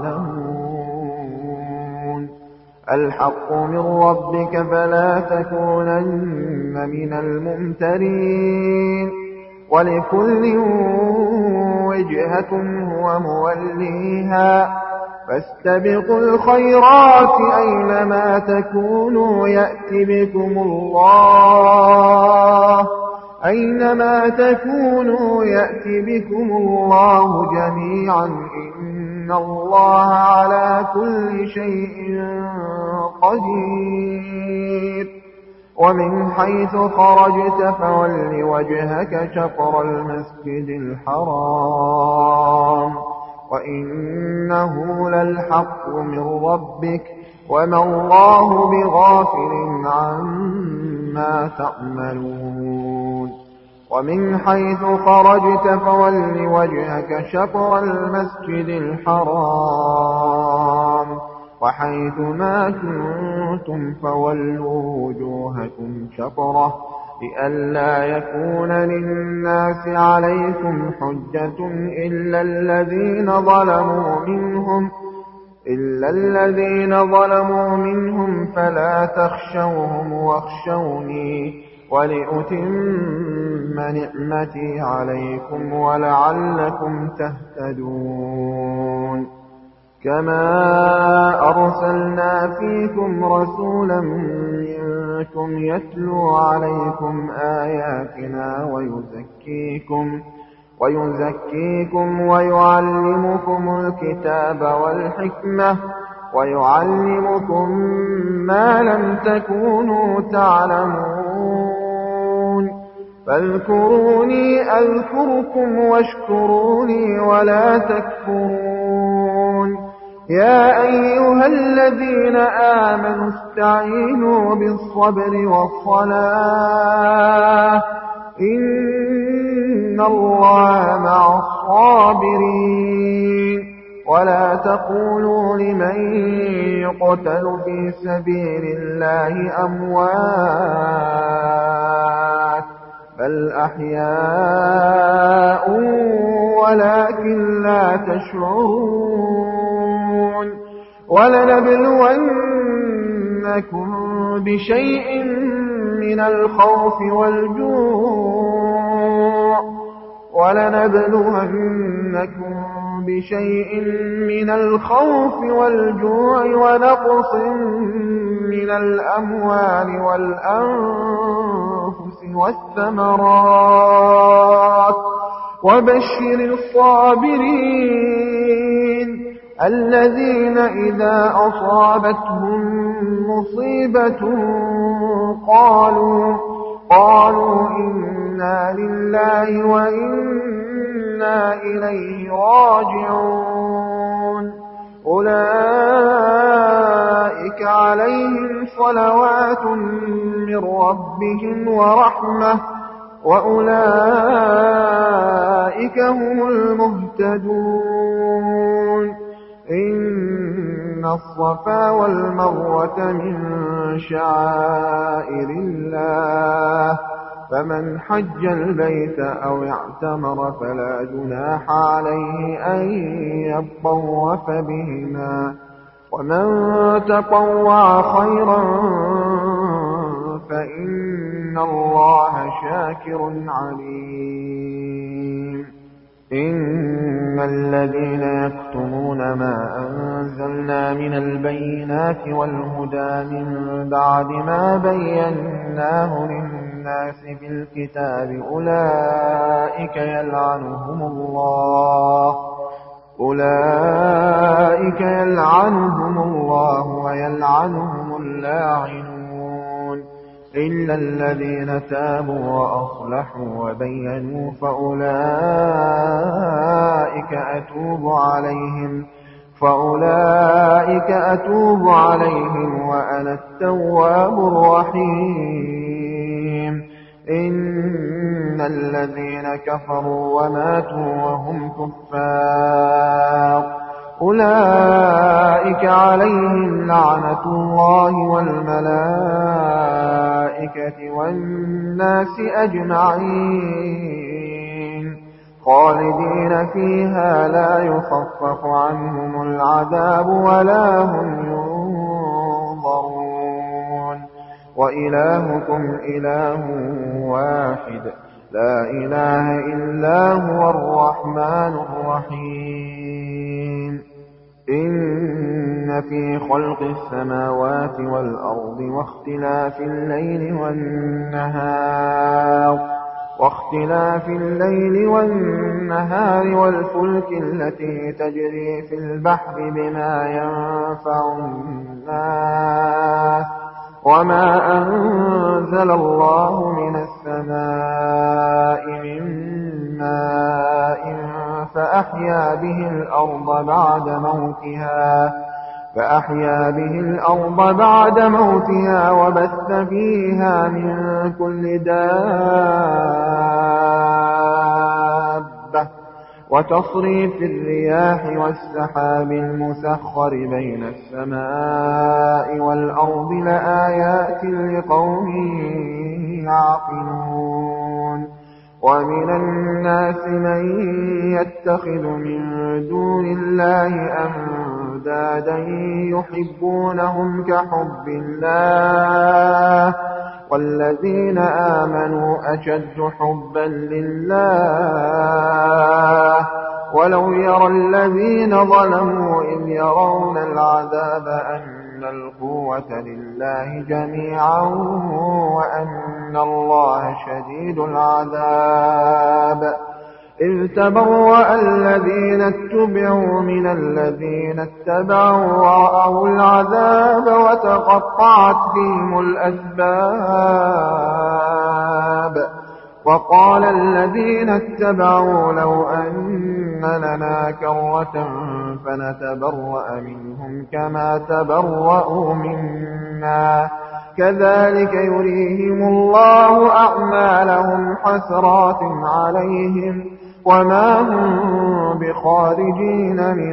يعلمون الحق من ربك فلا تكونن من الممترين ولكل وجهة هو موليها فاستبقوا الخيرات أينما تكونوا يأتي بكم الله جميعا إن الله على كل شيء قدير ومن حيث خرجت فول وجهك شطر المسجد الحرام وإنه للحق من ربك وما الله بغافل عما تعملون ومن حيث خرجت فول وجهك شطر المسجد الحرام وحيث ما كنتم فولوا وجوهكم شطره لئلا يكون للناس عليكم حجة إلا الذين ظلموا منهم فلا تخشوهم واخشوني ولأتم نعمتي عليكم ولعلكم تهتدون كما أرسلنا فيكم رسولا منكم يتلو عليكم آياتنا ويزكيكم ويعلمكم الكتاب والحكمة ويعلمكم ما لم تكونوا تعلمون فاذكروني أذكركم واشكروني ولا تكفرون يا أيها الذين آمنوا استعينوا بالصبر والصلاة إن الله مع الصابرين ولا تقولوا لمن يقتل في سبيل الله أموات بل أحياء ولكن لا تشعرون ولنبلونكم بشيء من الخوف والجوع ونقص من الأموال والأنفس والثمرات وبشر الصابرين الذين إذا أصابتهم مصيبة قالوا إنا لله وإنا إليه راجعون أولئك عليهم صلوات من ربهم ورحمة وأولئك هم المهتدون إن الصفا والمروة من شعائر الله فمن حج البيت أو اعتمر فلا جناح عليه أن يطوف بهما ومن تطوع خيرا فإن الله شاكر عليم إن الذين يكتمون ما أنزلنا من البينات والهدى من بعد ما بيناه للناس في الكتاب أولئك يلعنهم الله ويلعنهم اللاعنون إلا الذين تابوا وأصلحوا وبينوا فأولئك أتوب عليهم وأنا التواب الرحيم إن الذين كفروا وماتوا وهم كفار أولئك عليهم لعنة الله والملائكة والناس أجمعين خالدين فيها لا يخفف عنهم العذاب ولا هم ينظرون وإلهكم إله واحد لا إله إلا هو الرحمن الرحيم إن في خلق السماوات والأرض واختلاف الليل والنهار والفلك التي تجري في البحر بما ينفع الناس وما أنزل الله من السماء من ماء فأحيا به الأرض بعد موتها وبث فيها من كل دابة وتصريف الرياح والسحاب المسخر بين السماء والأرض لآيات لقوم يعقلون ومن الناس من يتخذ من دون الله أندادا يحبونهم كحب الله والذين آمنوا أشد حبا لله ولو يرى الذين ظلموا إذ يرون العذاب أن القوة لله جميعا وأن الله شديد العذاب إذ تبرأ الذين اتبعوا من الذين اتبعوا ورأوا العذاب وتقطعت بهم الأسباب وقال الذين اتبعوا لو أن لنا كرة فنتبرأ منهم كما تبرأوا منا كذلك يريهم الله أعمالهم حسرات عليهم وما هم بخارجين من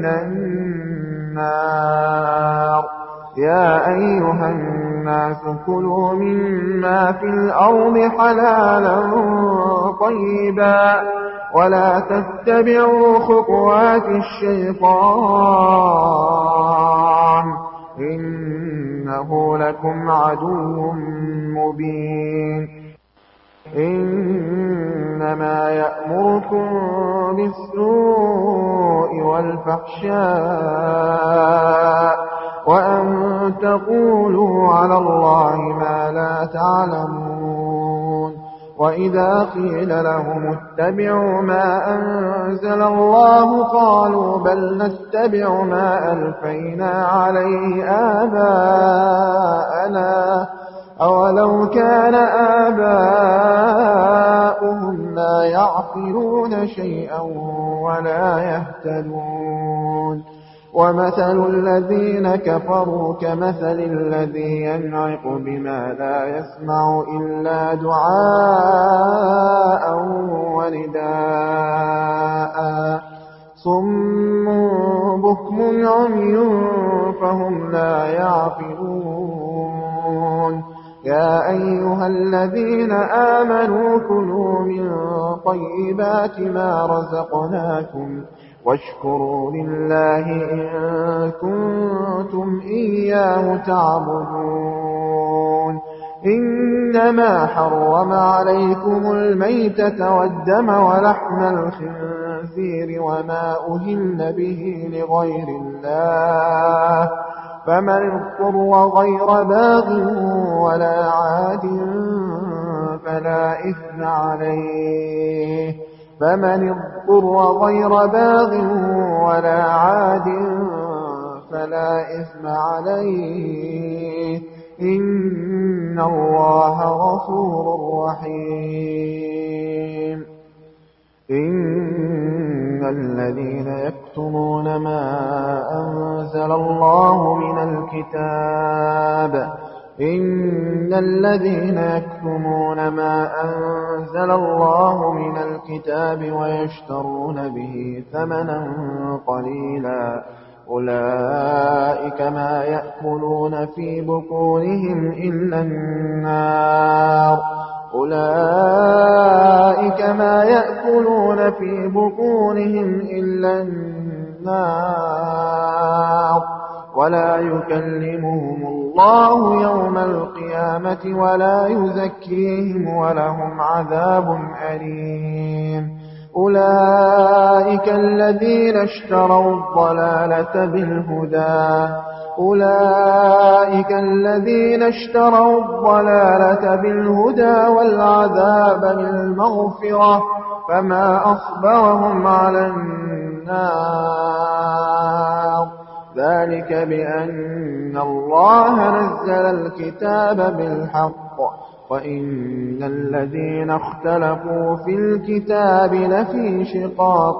النار يا أيها الناس كلوا مما في الأرض حلالا طيبا ولا تتبعوا خطوات الشيطان إنه لكم عدو مبين إنما يأمركم بالسوء والفحشاء وأن تقولوا على الله ما لا تعلمون وإذا قيل لهم اتبعوا ما أنزل الله قالوا بل نتبع ما ألفينا عليه آباءنا أولو كان آباؤهم لا يعقلون شيئا ولا يهتدون ومثل الذين كفروا كمثل الذي ينعق بما لا يسمع إلا دعاء ونداء صم بكم عمي فهم لا يعقلون يا أيها الذين آمنوا كلوا من طيبات ما رزقناكم واشكروا لله إن كنتم إياه تعبدون إنما حرم عليكم الميتة والدم ولحم الخنزير وما أهل به لغير الله فمن اضطر غير باغ ولا عاد فلا إثم عليه فمن اضطر غير باغ ولا عاد فلا إثم عليه إن الله غفور رحيم إن الذين يكتمون ما أنزل الله من الكتاب إن الذين يكتمون ما أنزل الله من الكتاب ويشترون به ثمنا قليلا أولئك ما يأكلون في بطونهم إلا النار أولئك ما يأكلون في بطونهم إلا النار ولا يكلمهم الله يوم القيامة ولا يزكيهم ولهم عذاب أليم أولئك الذين اشتروا الضلالة بالهدى أولئك الذين اشتروا الضلالة بالهدى والعذاب بالمغفرة فما أصبرهم على النار ذلك بأن الله نزل الكتاب بالحق وإن الذين اختلفوا في الكتاب لفي شقاق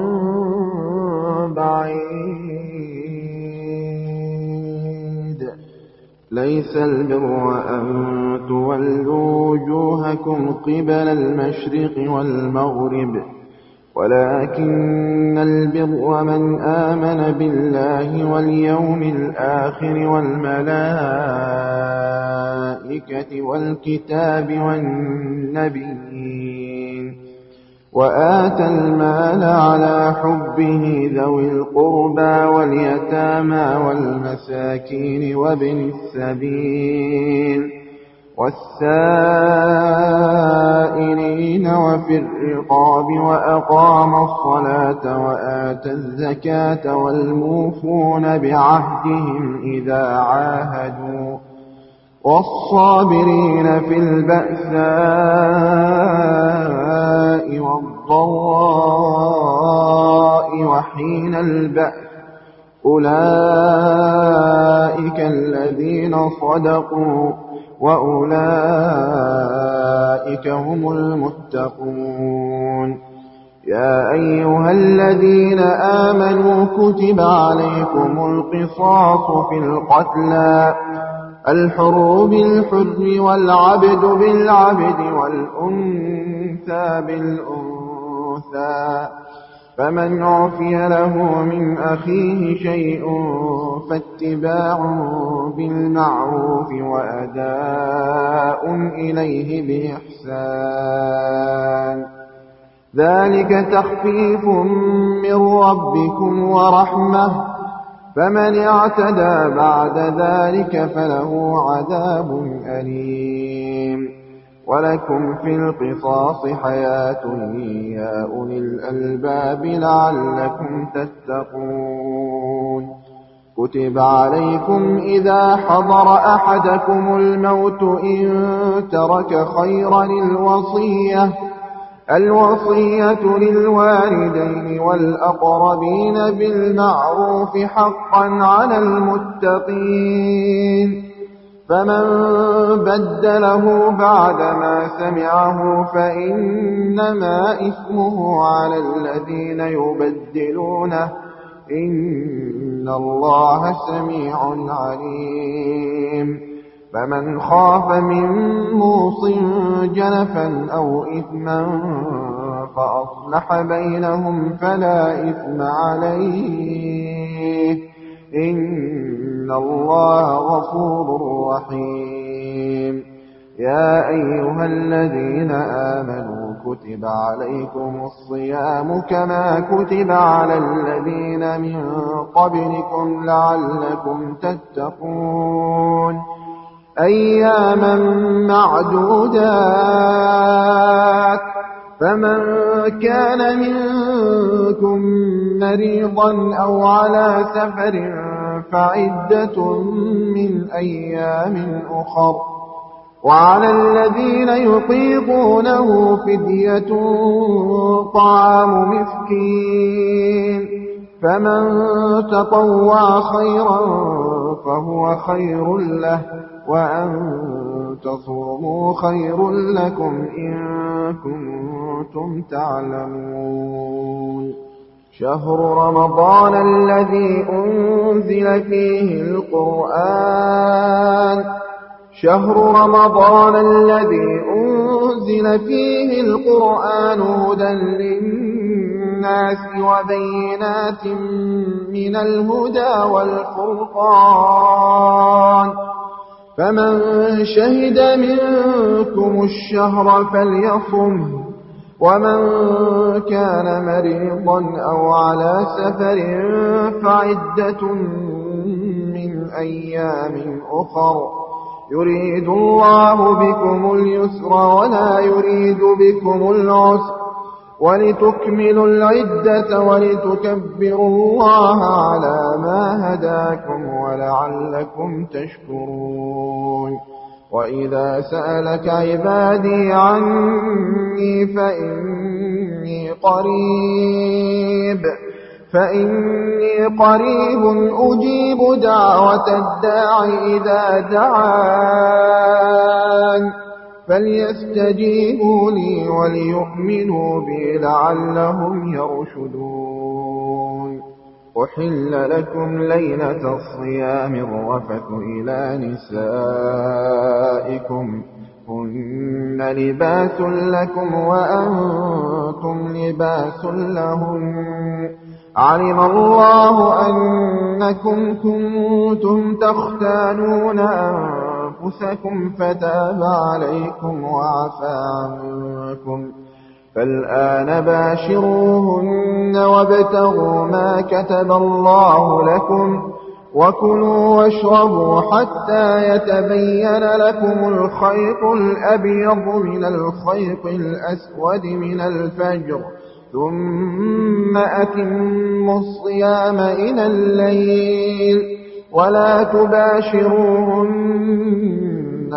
بعيد ليس البر أن تولوا وجوهكم قبل المشرق والمغرب ولكن البر من آمن بالله واليوم الآخر والملائكة والكتاب والنبيين وآتى المال على حبه ذوي القربى واليتامى والمساكين وابن السبيل والسائلين وفي الرقاب وأقام الصلاة وآتى الزكاة والموفون بعهدهم إذا عاهدوا والصابرين في البأساء والضراء وحين البأس أولئك الذين صدقوا وأولئك هم المتقون. يا أيها الذين آمنوا كتب عليكم القصاص في القتلى الحر بالحر والعبد بالعبد والأنثى بالأنثى فمن عفي له من أخيه شيء فاتباع بالمعروف وأداء إليه بإحسان ذلك تخفيف من ربكم ورحمة فمن اعتدى بعد ذلك فله عذاب أليم. ولكم في القصاص حياة يا أولي الألباب لعلكم تتقون. كتب عليكم إذا حضر أحدكم الموت إن ترك خيرا الوصية للوالدين والأقربين بالمعروف حقا على المتقين. فمن بدله بعدما سمعه فإنما إثمه على الذين يبدلونه إن الله سميع عليم. فمن خاف من موص جنفا أو إثما فأصلح بينهم فلا إثم عليه إن الله غفور رحيم. يا أيها الذين آمنوا كتب عليكم الصيام كما كتب على الذين من قبلكم لعلكم تتقون أياما معدودات فمن كان منكم مريضا أو على سفر فعدة من أيام أخر وعلى الذين يطيقونه فدية طعام مسكين فمن تطوع خيرا فهو خير له وأن تصوموا خير لكم إن كنتم تعلمون. شهر رمضان الذي أنزل فيه القرآن هدى للناس وبينات من الهدى والفرقان فمن شهد منكم الشهر فليصمه ومن كان مريضا أو على سفر فعدة من أيام أخر يريد الله بكم اليسر ولا يريد بكم العسر ولتكملوا العدة ولتكبروا الله على ما هداكم ولعلكم تشكرون. وإذا سألك عبادي عني فإني قريب أجيب دعوة الداع إذا دعان فليستجيبوا لي وليؤمنوا بي لعلهم يرشدون. أحل لكم ليلة الصيام الرفث إلى نسائكم هن لباس لكم وأنتم لباس لهن علم الله أنكم كنتم تختانون أنفسكم فتاب عليكم وعفى عنكم فالآن باشروهن وابتغوا ما كتب الله لكم وكلوا واشربوا حتى يتبين لكم الخيط الأبيض من الخيط الأسود من الفجر ثم أتموا الصيام إلى الليل ولا تباشروهن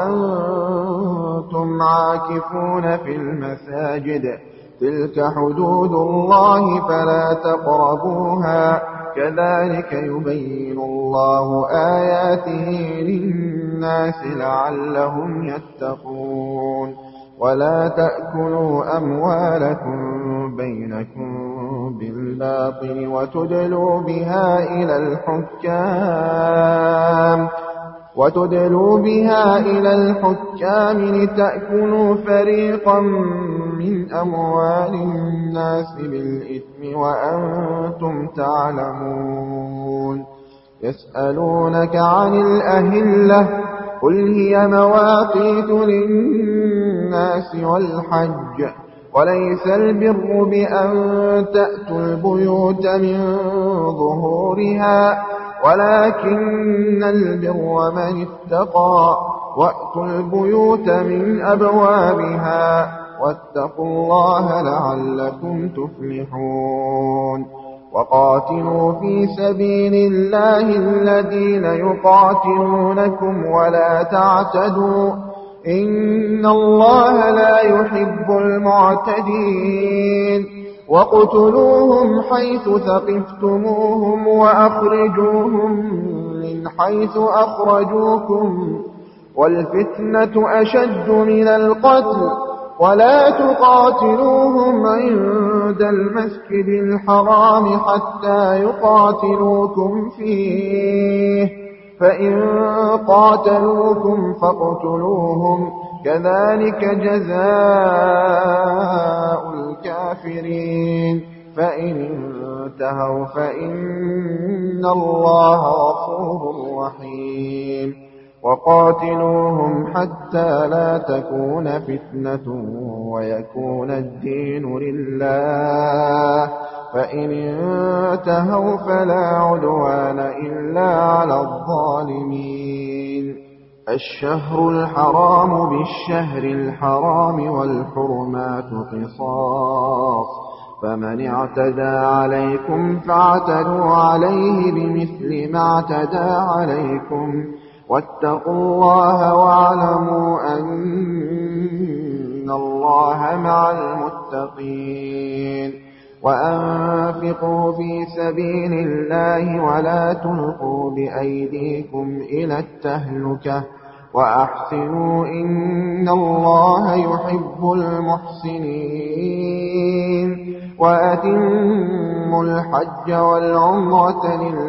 وأنتم عاكفون في المساجد تلك حدود الله فلا تقربوها كذلك يبين الله آياته للناس لعلهم يتقون ولا تأكلوا أموالكم بينكم بالباطل وتدلوا بها إلى الحكام لتأكلوا فريقا من أموال الناس بالإثم وأنتم تعلمون يسألونك عن الأهلة قل هي مواقيت للناس والحج وليس البر بأن تأتوا البيوت من ظهورها ولكن البر من اتقى وأتوا البيوت من أبوابها واتقوا الله لعلكم تفلحون وقاتلوا في سبيل الله الذين يقاتلونكم ولا تعتدوا إن الله لا يحب المعتدين واقتلوهم حيث ثقفتموهم وأخرجوهم من حيث أخرجوكم والفتنة أشد من القتل ولا تقاتلوهم عند المسجد الحرام حتى يقاتلوكم فيه فإن قاتلوكم فاقتلوهم كذلك جزاء الكافرين فإن انتهوا فإن الله غفور رحيم وقاتلوهم حتى لا تكون فتنة ويكون الدين لله فإن انتهوا فلا عدوان إلا على الظالمين الشهر الحرام بالشهر الحرام والحرمات قصاص فمن اعتدى عليكم فاعتدوا عليه بمثل ما اعتدى عليكم واتقوا الله واعلموا أن الله مع المتقين وأنفقوا في سبيل الله ولا تلقوا بأيديكم إلى التهلكة وأحسنوا إن الله يحب المحسنين وأتموا الحج والعمرة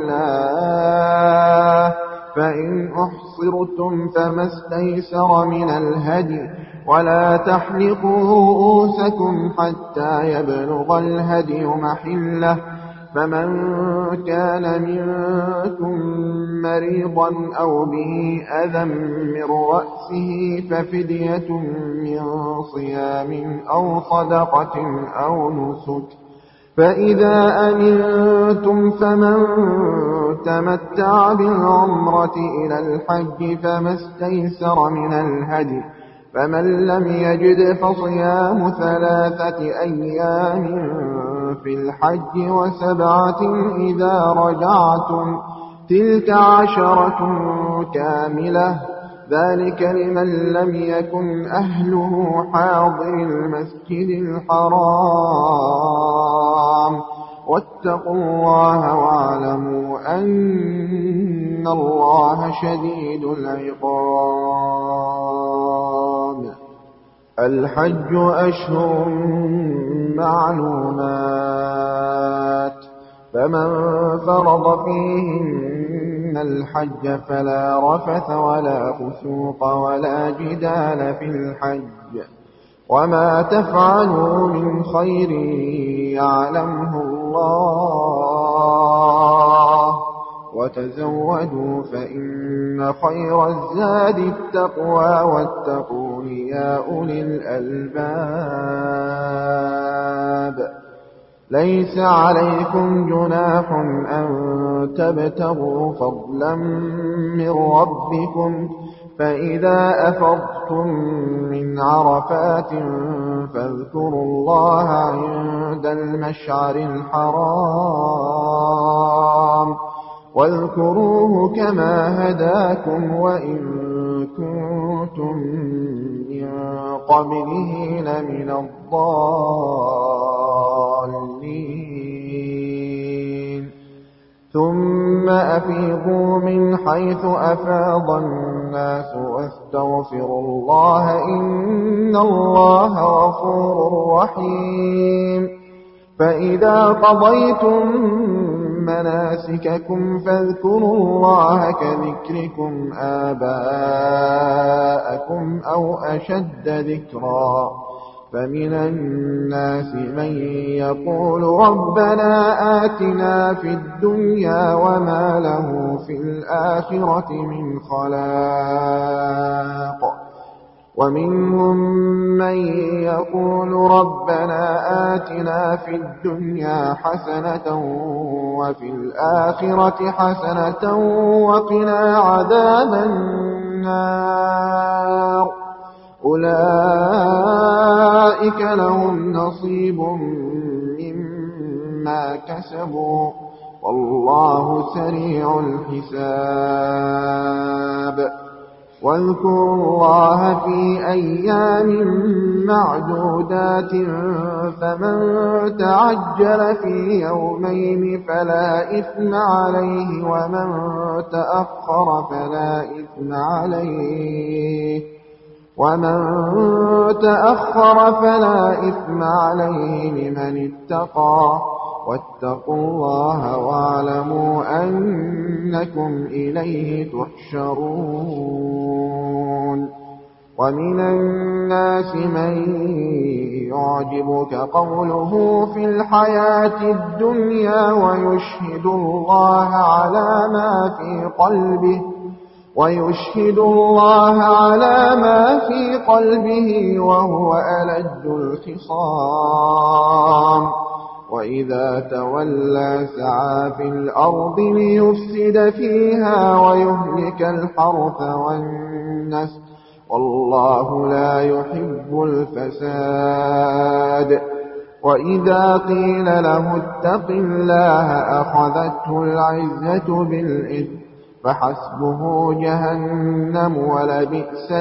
لله فإن أحصرتم فما استيسر من الهدي ولا تحلقوا رؤوسكم حتى يبلغ الهدي محله فمن كان منكم مريضا أو به أذى من رأسه ففدية من صيام أو صدقة أو نسك فإذا أمنتم فمن تمتع بالعمرة إلى الحج فما استيسر من الهدي فمن لم يجد فصيام 3 أيام في الحج و7 إذا رجعتم تلك 10 كاملة ذلك لمن لم يكن أهله حاضر المسجد الحرام واتقوا الله واعلموا أن الله شديد العقاب الحج أشهر معلومات فمن فرض فيهن الحج فلا رفث ولا فسوق ولا جدال في الحج وما تفعلوا من خير يعلمه الله وتزودوا فإن خير الزاد التقوى واتقون يا أولي الألباب ليس عليكم جناح أن تبتغوا فضلا من ربكم فإذا أفضتم من عرفات فاذكروا الله عند المشعر الحرام واذكروه كما هداكم وإن كنتم من قبله لمن الضالين ثم أفيضوا من حيث أفاض الناس واستغفروا الله إن الله غفور رحيم فإذا قضيتم مناسككم فاذكروا الله كذكركم آباءكم أو أشد ذكرا فمن الناس من يقول ربنا آتنا في الدنيا وما له في الآخرة من خلاق ومنهم من يقول ربنا آتنا في الدنيا حسنة وفي الآخرة حسنة وقنا عذاب النار أولئك لهم نصيب مما كسبوا والله سريع الحساب واذكروا الله في أيام معدودات فمن تعجل في يومين فلا إثم عليه ومن تأخر فلا إثم عليه لمن اتقى واتقوا الله واعلموا أنكم إليه تحشرون ومن الناس من يعجبك قوله في الحياة الدنيا ويشهد الله على ما في قلبه وهو ألد الخصام وإذا تولى سعى في الأرض ليفسد فيها ويهلك الحرث والنسل والله لا يحب الفساد وإذا قيل له اتق الله أخذته العزة بالإثم فحسبه جهنم ولبئس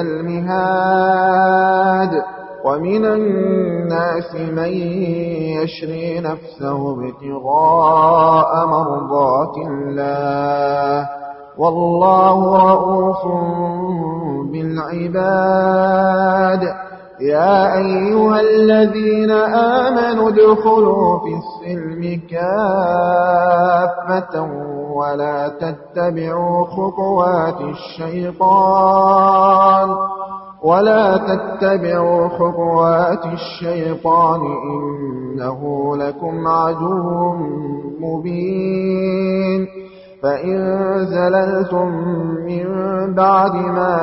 المهاد ومن الناس من يشري نفسه ابتغاء مرضات الله والله رؤوف بالعباد يا أيها الذين آمنوا ادخلوا في السلم كافة ولا تتبعوا خطوات الشيطان إنه لكم عدو مبين فإن زللتم من بعد ما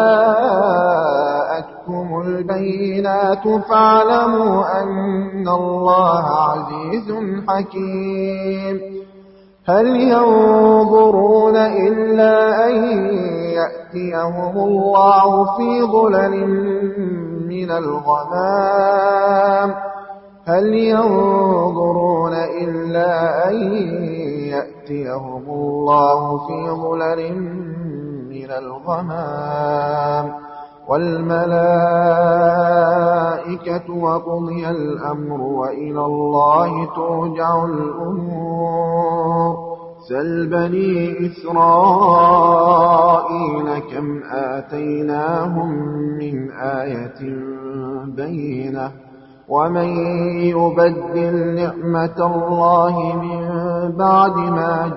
جاءتكم البينات فاعلموا أن الله عزيز حكيم هل ينظرون إلا أن يأتيهم الله في ظلل من الغمام والملائكة وقضي الأمر وإلى الله ترجع الأمور سل بني إسرائيل كم آتيناهم من آية بينة ومن يبدل نعمة الله من بعد ما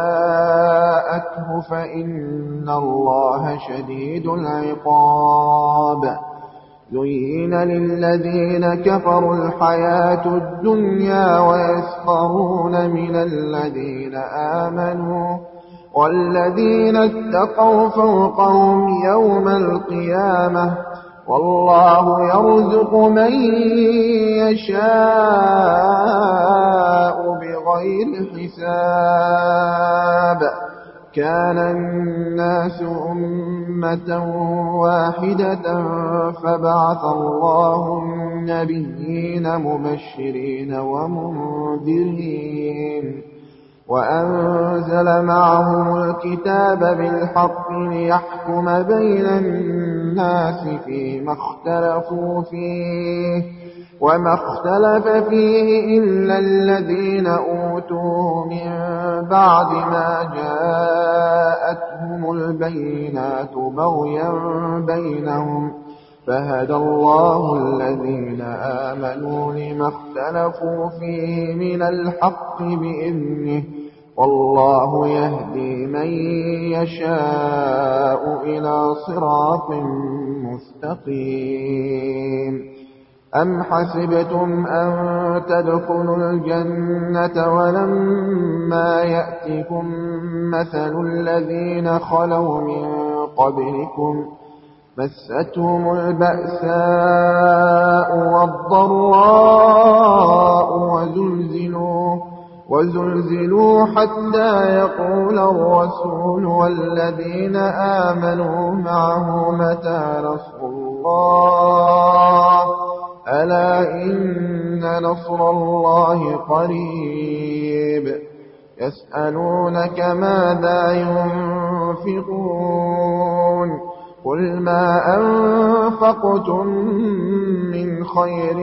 جاءته فإن الله شديد العقاب زين للذين كفروا الحياة الدنيا ويسخرون من الذين آمنوا والذين اتقوا فوقهم يوم القيامة والله يرزق من يشاء بغير حساب. كان الناس أمة واحدة فبعث الله النبيين مبشرين ومنذرين وأنزل معهم الكتاب بالحق ليحكم بين الناس فيما اختلفوا فيه وما اختلف فيه إلا الذين أوتوه من بعد ما جاءتهم البينات بغيا بينهم فهدى الله الذين آمنوا لما اختلفوا فيه من الحق بإذنه والله يهدي من يشاء إلى صراط مستقيم. أم حسبتم أن تدخلوا الجنة ولما يأتكم مثل الذين خلوا من قبلكم مستهم البأساء والضراء وزلزلوا حتى يقول الرسول والذين آمنوا معه متى نصر الله ألا إن نصر الله قريب. يسألونك ماذا ينفقون قل ما أنفقتم من خير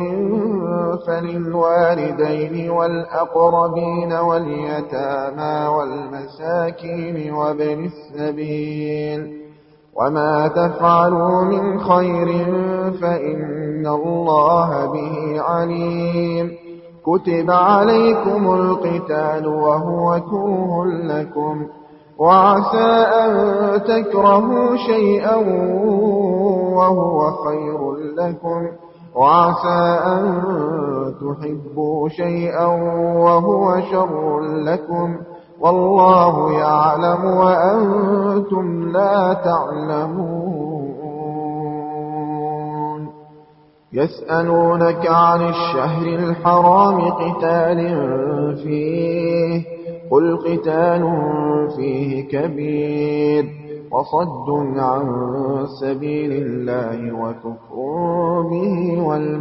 فللوالدين والأقربين واليتامى والمساكين وابن السبيل وما تفعلوا من خير فإن الله به عليم. كتب عليكم القتال وهو كره لكم وعسى أن تكرهوا شيئا وهو خير لكم وعسى أن تحبوا شيئا وهو شر لكم والله يعلم وأنتم لا تعلمون. يسألونك عن الشهر الحرام قتال فيه قل قتال فيه كبير وصد عن سبيل الله وكفر به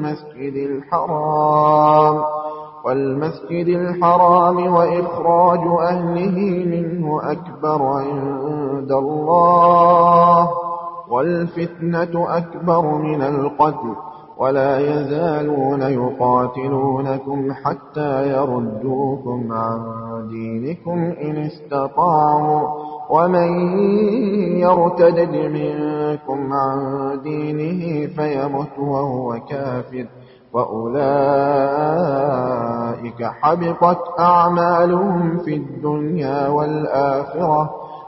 والمسجد الحرام وإخراج أهله منه أكبر عند الله والفتنة أكبر من القتل ولا يزالون يقاتلونكم حتى يردوكم عن دينكم إن استطاعوا ومن يرتد منكم عن دينه فيمت وهو كافر وأولئك حبطت أعمالهم في الدنيا والآخرة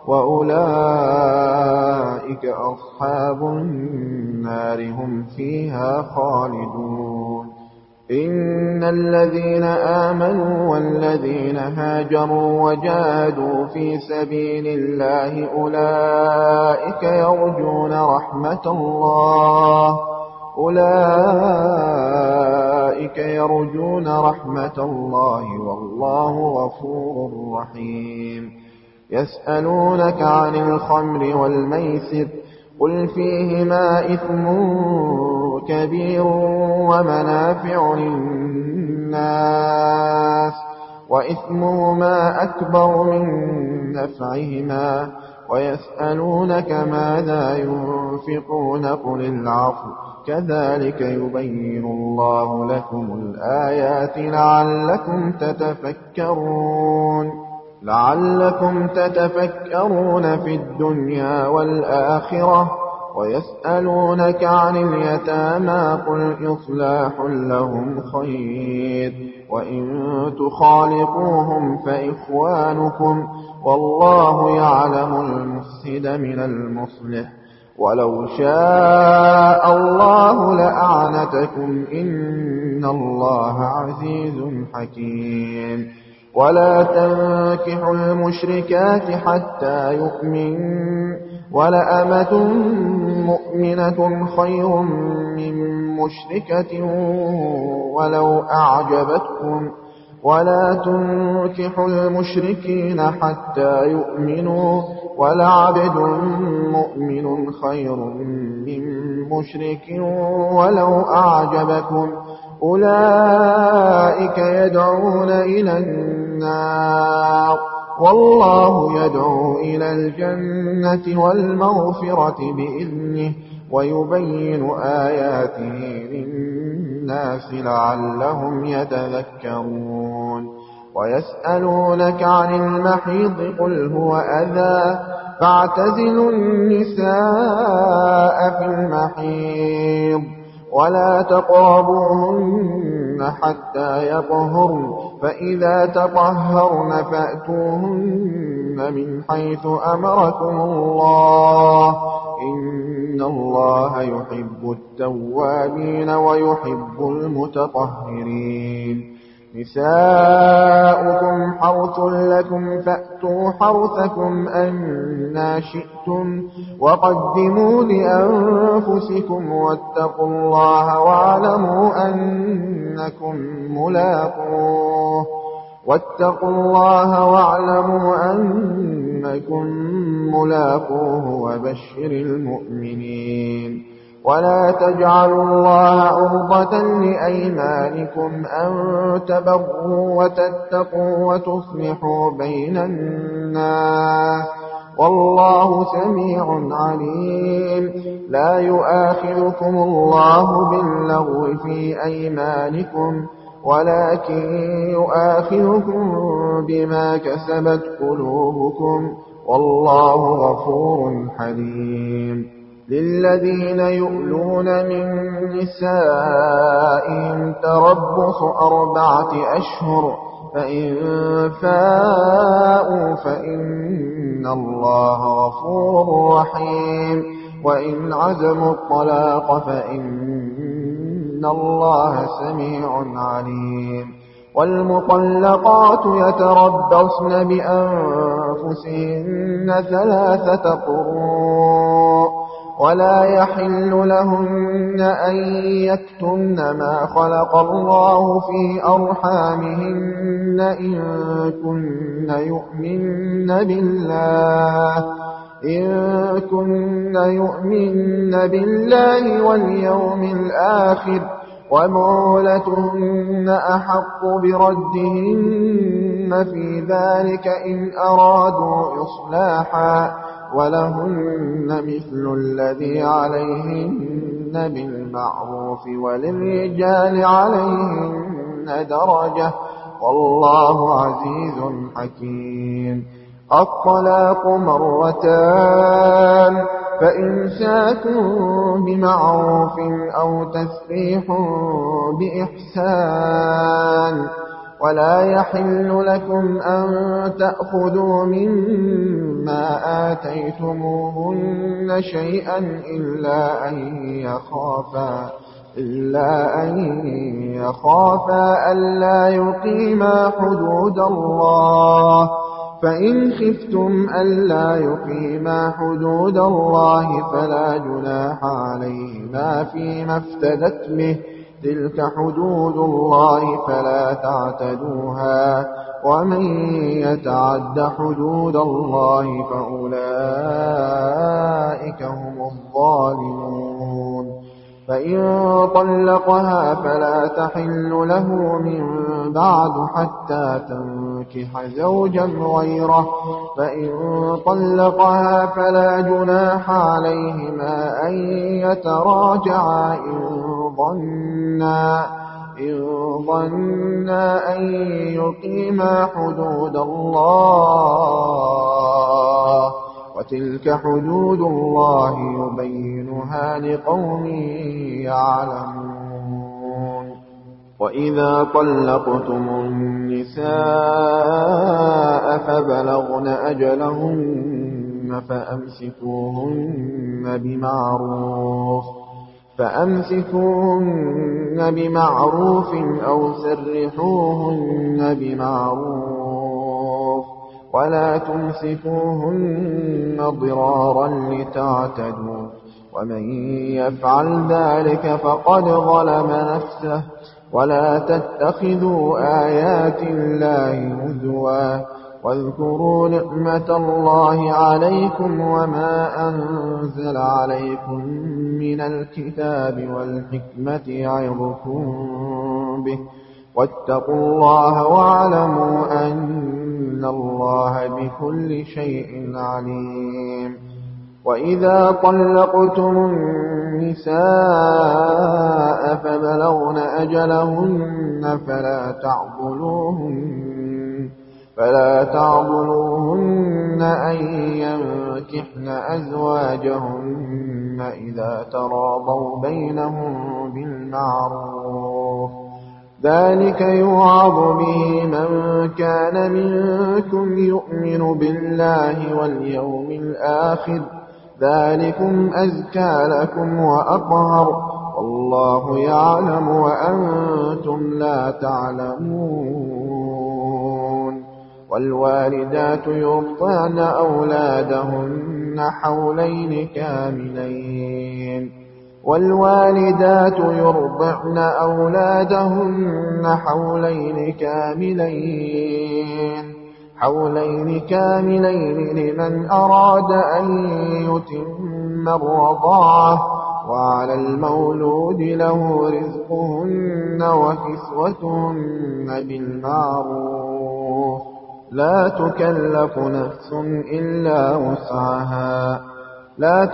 وأولئك أصحاب النار هم فيها خالدون. إن الذين آمنوا والذين هاجروا وجاهدوا في سبيل الله أولئك يرجون رحمة الله والله غفور رحيم. يسألونك عن الخمر والميسر قل فيهما إثم كبير ومنافع للناس وإثمهما أكبر من نفعهما ويسألونك ماذا ينفقون قل العفو كذلك يبين الله لكم الآيات لعلكم تتفكرون في الدنيا والآخرة. ويسألونك عن اليتامى قل إصلاح لهم خير وإن تخالطوهم فإخوانكم والله يعلم المفسد من المصلح ولو شاء الله لأعنتكم إن الله عزيز حكيم. ولا تنكحوا المشركات حتى يؤمن ولأمة مؤمنة خير من مشركة ولو أعجبتكم ولا تنكحوا المشركين حتى يؤمنوا ولعبد مؤمن خير من مشرك ولو أعجبكم أولئك يدعون إلى النار والله يدعو إلى الجنة والمغفرة بإذنه ويبين آياته للناس لعلهم يتذكرون ويسألونك عن المحيض قل هو أذى فاعتزلوا النساء في المحيض ولا تقربوهن حتى يطهرن فإذا تطهرن فأتوهن من حيث أمركم الله إن الله يحب التوابين ويحب المتطهرين نساؤكم حرث لكم فأتوا حرثكم أنى شئتم وقدموا لأنفسكم واتقوا الله واعلموا أنكم ملاقوه وبشر المؤمنين ولا تجعلوا الله عرضة لأيمانكم أن تبروا وتتقوا وتصلحوا بين الناس والله سميع عليم لا يؤاخذكم الله باللغو في أيمانكم ولكن يؤاخذكم بما كسبت قلوبكم والله غفور حليم للذين يؤلون من نسائهم تربص 4 أشهر فإن فاءوا فإن الله غفور رحيم وإن عزموا الطلاق فإن الله سميع عليم والمطلقات يتربصن بأنفسهن 3 قروء ولا يحل لهن أن يكتمن ما خلق الله في أرحامهن إن كن يؤمن بالله واليوم الآخر وبعولتهن أحق بردهن في ذلك إن أرادوا إصلاحا ولهن مثل الذي عليهن بالمعروف وللرجال عليهن درجة والله عزيز حكيم الطلاق 2 فإمساك بمعروف أو تسريح بإحسان ولا يحل لكم أن تأخذوا مما آتيتموهن شيئا إلا أن يخافا ألا يقيما حدود الله فإن خفتم ألا يقيما حدود الله فلا جناح عليهما فيما افتدت به تلك حدود الله فلا تعتدوها ومن يتعد حدود الله فأولئك هم الظالمون فإن طلقها فلا تحل له من بعد حتى تنكح زوجا غيره فإن طلقها فلا جناح عليهما أن يتراجعا إن ظنا أن يقيما حدود الله وتلك حدود الله يبينها لقوم يعلمون وإذا طلقتم النساء فبلغن أجلهن فأمسكوهن بمعروف أو سرحوهن بمعروف ولا تمسكوهن ضرارا لتعتدوا ومن يفعل ذلك فقد ظلم نفسه ولا تتخذوا آيات الله هزوا واذكروا نعمة الله عليكم وما أنزل عليكم من الكتاب والحكمة يعظكم به واتقوا الله واعلموا أن الله بكل شيء عليم وإذا طلقتم النساء فبلغن أجلهن فلا تعضلوهن أن ينكحن أزواجهن إذا تراضوا بينهم بالمعروف ذلك يوعظ به من كان منكم يؤمن بالله واليوم الآخر ذلكم أزكى لكم وأطهر والله يعلم وأنتم لا تعلمون والوالدات يرضعن أولادهن حولين كاملين لمن أراد أن يتم الرضاعة وعلى المولود له رزقهن وكسوتهن بالمعروف لا تكلف نفس إلا وسعها لا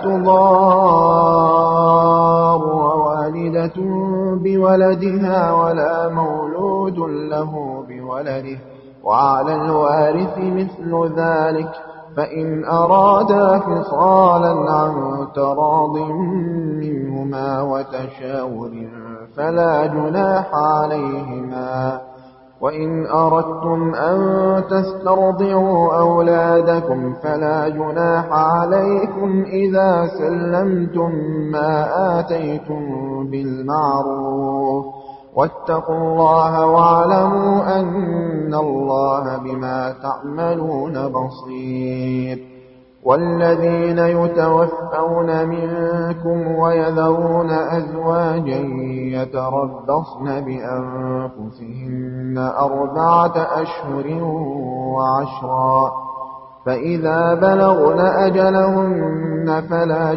تضار والدة بولدها ولا مولود له بولده وعلى الوارث مثل ذلك فإن أرادا فصالا عن تراض منهما وتشاور فلا جناح عليهما وإن أردتم أن تسترضعوا أولادكم فلا جناح عليكم إذا سلمتم ما آتيتم بالمعروف واتقوا الله واعلموا أن الله بما تعملون بصير والذين يتوفون منكم ويذرون أزواجا يتربصن بأنفسهن 4 أشهر وعشرا فإذا بلغن أجلهن فلا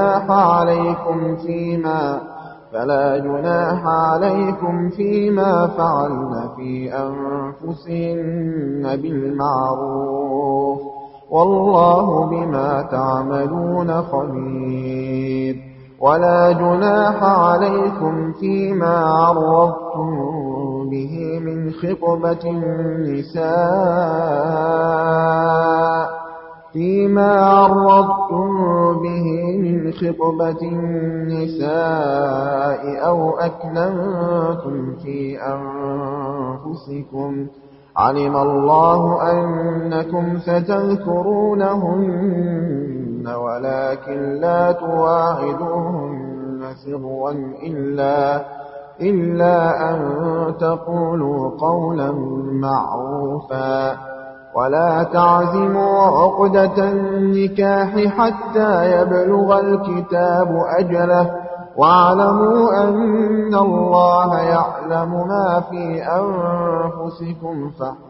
جناح عليكم فيما فعلن في أنفسهن بالمعروف والله بما تعملون خبير ولا جناح عليكم فيما عرضتم به من خطبة النساء أو أكننتم في أنفسكم علم الله أنكم ستذكرونهن ولكن لا تواعدوهن سرا إلا أن تقولوا قولا معروفا ولا تعزموا عقدة النكاح حتى يبلغ الكتاب أجله واعلموا أن الله يعلم ما في أنفسكم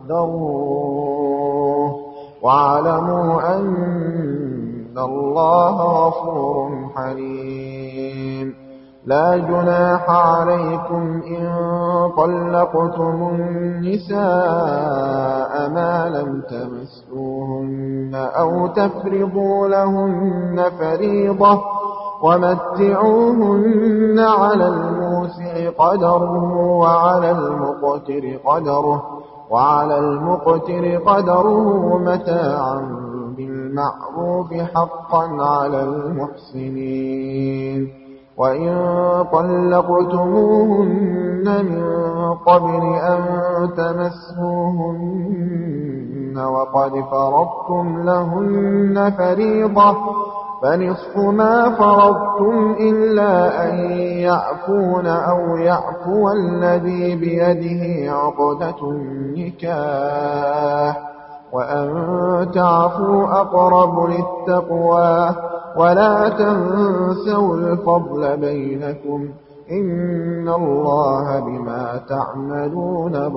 فاحذروه واعلموا أن الله غفور حليم لا جناح عليكم إن طلقتم النساء ما لم تمسوهن أو تفرضوا لهن فريضة ومتعوهن على الموسع قدره وعلى المقتر قدره متاعا بالمعروف حقا على المحسنين وإن طلقتموهن من قبل أن تمسوهن وقد فرضتم لهن فريضة فنصف ما فرضتم إلا أن يعفون أو يعفو الذي بيده عقدة النكاح وأن تعفوا أقرب للتقوى ولا تنسوا الفضل بينكم إن الله بما تعملون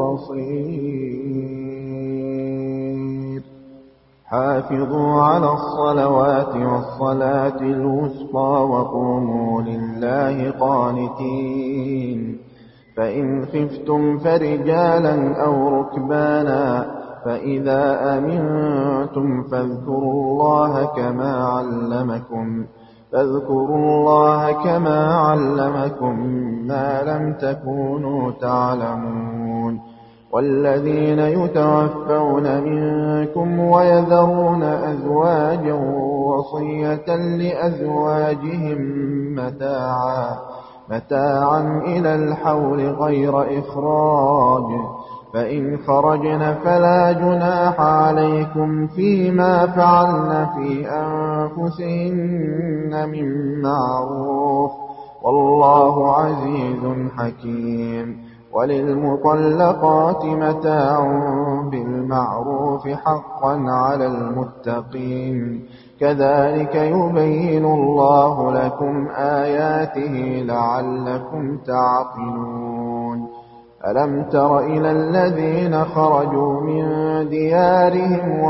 بصير حافظوا على الصلوات والصلاة الوسطى وقوموا لله قانتين فإن خفتم فرجالا أو ركبانا فإذا أمنتم فاذكروا الله كما علمكم ما لم تكونوا تعلمون والذين يتوفون منكم ويذرون أزواجا وصية لأزواجهم متاعا إلى الحول غير إخراج فإن خرجن فلا جناح عليكم فيما فعلن في أنفسهن من معروف والله عزيز حكيم وللمطلقات متاع بالمعروف حقا على المتقين كذلك يبين الله لكم آياته لعلكم تعقلون ألم تر إلى الذين خرجوا من ديارهم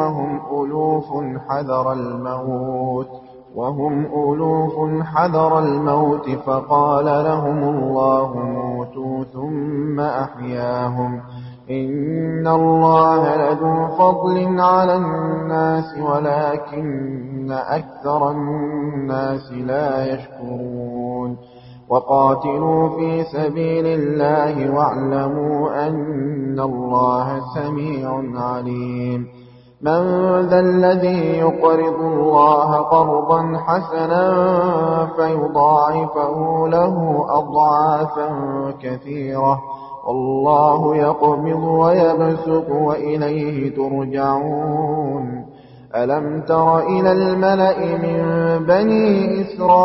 وهم ألوف حذر الموت فقال لهم الله موتوا ثم أحياهم إن الله لذو فضل على الناس ولكن أكثر الناس لا يشكرون وقاتلوا في سبيل الله واعلموا أن الله سميع عليم من ذا الذي يقرض الله قرضا حسنا فيضاعفه له أضعافا كثيرة والله يقبض ويبسط وإليه ترجعون ألم تر إلى الملأ من بني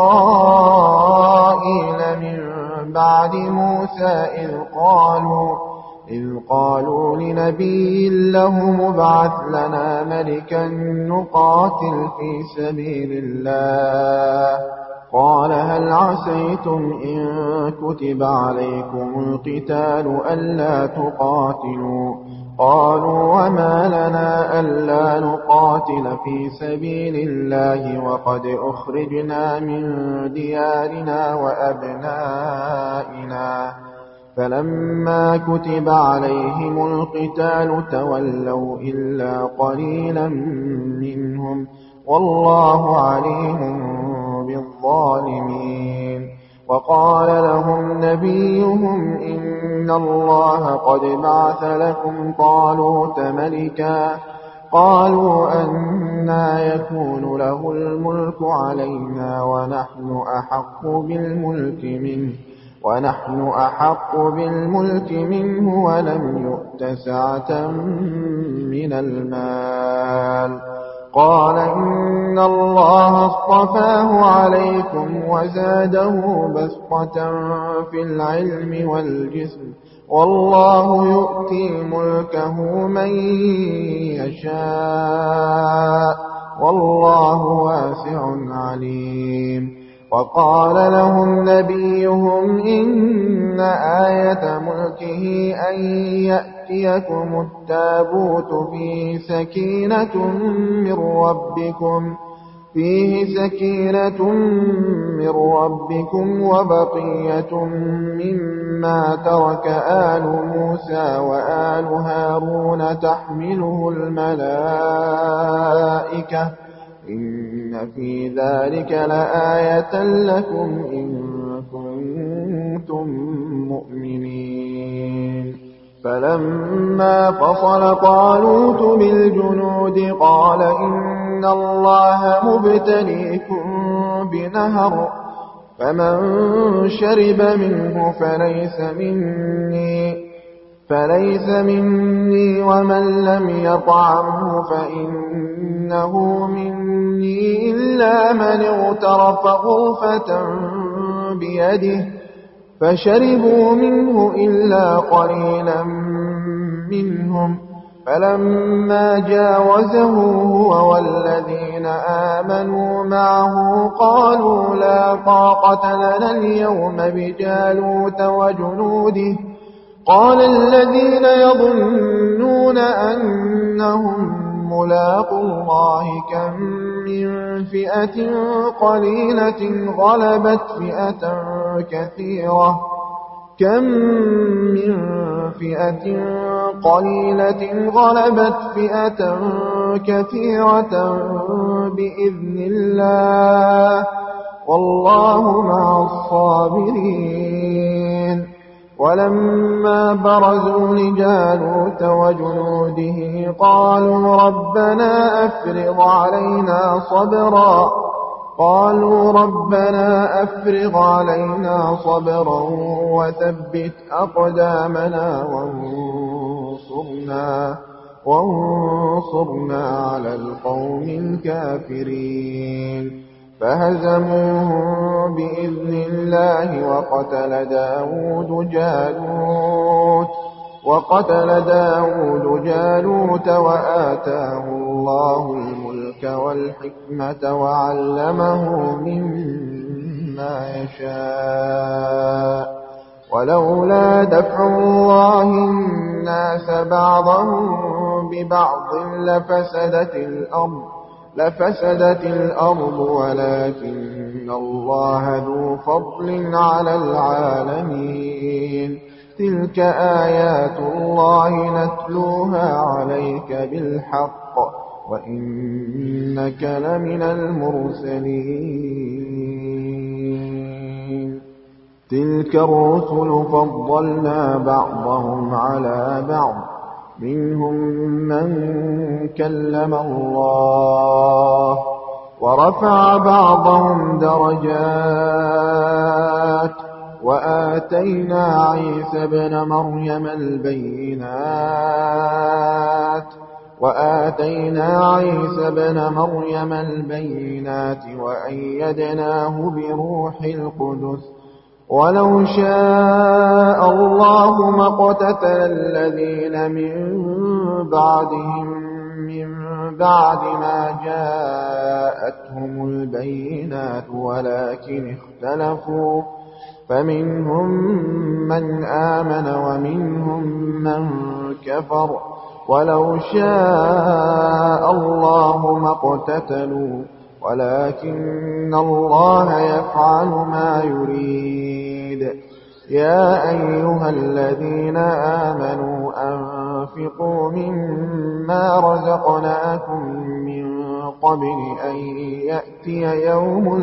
إسرائيل من بعد موسى إذ قالوا لنبي له مبعث لنا ملكا نقاتل في سبيل الله قال هل عسيتم إن كتب عليكم القتال ألا تقاتلوا قالوا وما لنا ألا نقاتل في سبيل الله وقد أخرجنا من ديارنا وأبنائنا فلما كتب عليهم القتال تولوا إلا قليلا منهم والله عليم بالظالمين وقال لهم نبيهم إن الله قد بعث لكم طالوت ملكا قالوا أنى يكون له الملك علينا ونحن أحق بالملك منه ولم يؤت سعة من المال قال إن الله اصطفاه عليكم وزاده بسطة في العلم والجسم والله يؤتي ملكه من يشاء والله واسع عليم وقال لهم نبيهم إن آية ملكه أن يأتيكم التابوت فيه سكينة من ربكم وبقية مما ترك آل موسى وآل هارون تحمله الملائكة إن في ذلك لآية لكم إن كنتم مؤمنين فلما فصل طالوت بالجنود قال إن الله مبتليكم بنهر فمن شرب منه فليس مني ومن لم يطعمه فإنه مني إلا من اغترف غرفة بيده فشربوا منه إلا قليلا منهم فلما جاوزه هو والذين آمنوا معه قالوا لا طاقة لنا اليوم بجالوت وجنوده. قال الذين يظنون أنهم ملاقو الله كم من فئة قليلة غلبت فئة كثيرة بإذن الله والله مع الصابرين. ولما برزوا لجالوت وجنوده قالوا ربنا أفرغ علينا صبرا وثبت أقدامنا وانصرنا على القوم الكافرين. فهزموهم بإذن الله وقتل داود جالوت وآتاه الله الملك والحكمة وعلمه مما يشاء. ولولا دفع الله الناس بعضهم ببعض لفسدت الأرض ولكن الله ذو فضل على العالمين. تلك آيات الله نتلوها عليك بالحق وإنك لمن المرسلين. تلك الرسل فضلنا بعضهم على بعض منهم من كلم الله ورفع بعضهم درجات وآتينا عيسى ابن مريم البينات وأيدناه بروح القدس. ولو شاء الله ما اقتتل الذين من بعد ما جاءتهم البينات ولكن اختلفوا فمنهم من آمن ومنهم من كفر. ولو شاء الله ما اقتتلوا ولكن الله يفعل ما يريد. يا أيها الذين آمنوا أنفقوا مما رزقناكم من قبل أن يأتي يوم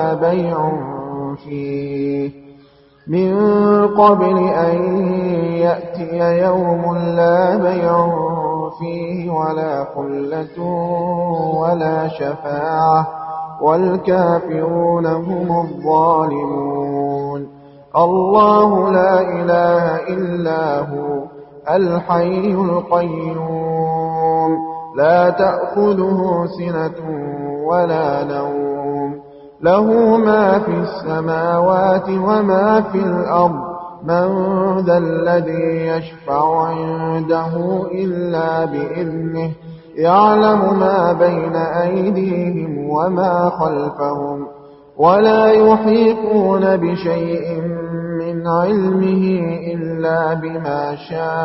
لا بيع فيه ولا خلة ولا شفاعة والكافرون هم الظالمون. الله لا إله إلا هو الحي القيوم لا تأخذه سنة ولا نوم له ما في السماوات وما في الأرض. من ذا الذي يشفع عنده إلا بإذنه يعلم ما بين أيديهم وما خلفهم ولا يحيطون بشيء من علمه إلا بما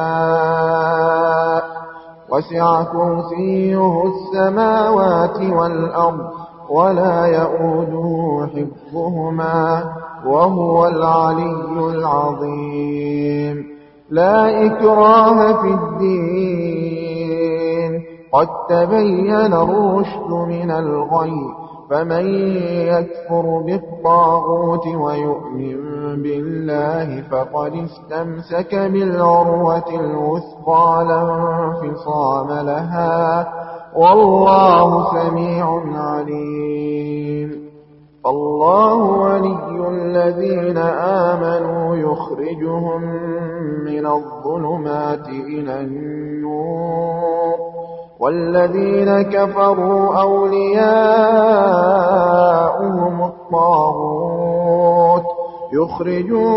شاء. وسع كرسيه السماوات والأرض ولا يؤوده حفظهما وهو العلي العظيم. لا إكراه في الدين قد تبين الرشد من الغي. فمن يكفر بالطاغوت ويؤمن بالله فقد استمسك بالعروة الوثقى لا انفصام لها والله سميع عليم. الله ولي الذين آمنوا يخرجهم من الظلمات إلى النور والذين كفروا أولياؤهم الطاغوت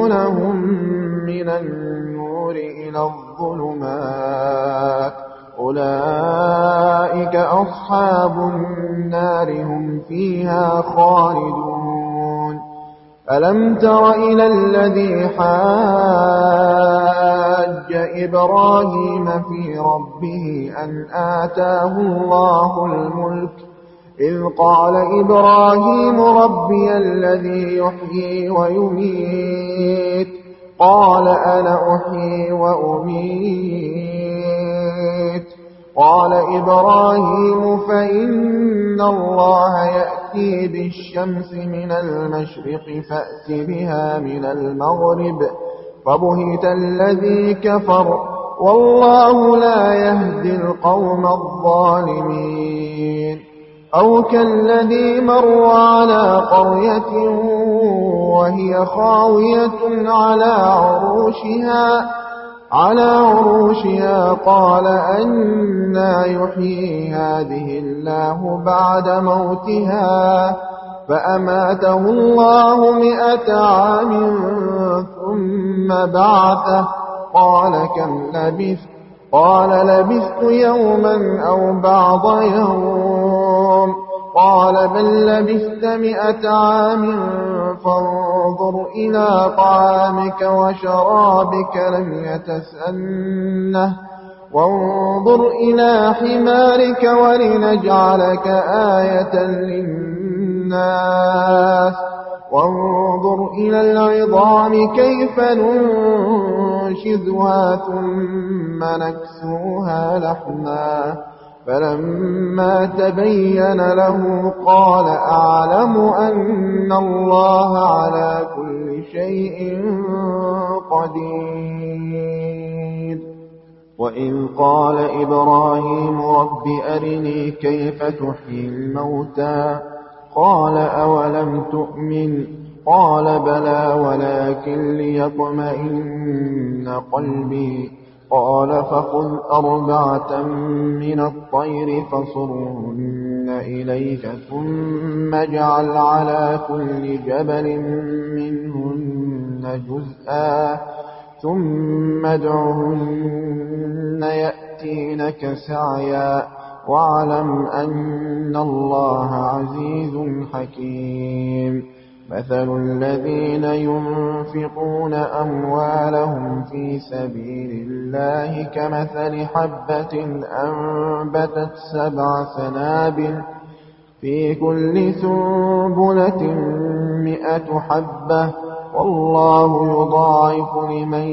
يخرجونهم من النور إلى الظلمات أولئك أصحاب النار هم فيها خالدون. ألم تر إلى الذي حاج إبراهيم في ربه أن آتاه الله الملك إذ قال إبراهيم ربي الذي يحيي ويميت قال أنا أحيي وأميت قال إبراهيم فإن الله يأتي بالشمس من المشرق فأت بها من المغرب فبهت الذي كفر والله لا يهدي القوم الظالمين. أو كالذي مر على قرية وهي خاوية على عروشها قال أنى يحيي هذه الله بعد موتها فأماته الله 100 عام ثم بعثه قال كم لبثت قال لبثت يوما أو بعض يوم قال بل لبثت 100 عام فانظر إلى طعامك وشرابك لم يتسنه وانظر إلى حمارك ولنجعلك آية للناس وانظر إلى العظام كيف ننشزها ثم نكسوها لحما فلما تبين له قال أعلم أن الله على كل شيء قدير. وإذ قال إبراهيم رب أرني كيف تحيي الموتى قال أولم تؤمن قال بلى ولكن ليطمئن قلبي قال فخذ 4 من الطير فصرهن إليك ثم اجعل على كل جبل منهن جزءا ثم ادعهن يأتينك سعيا واعلم أن الله عزيز حكيم. مثل الذين ينفقون أموالهم في سبيل الله كمثل حبة أنبتت 7 سنابل في كل سنبلة 100 حبة والله يضاعف لمن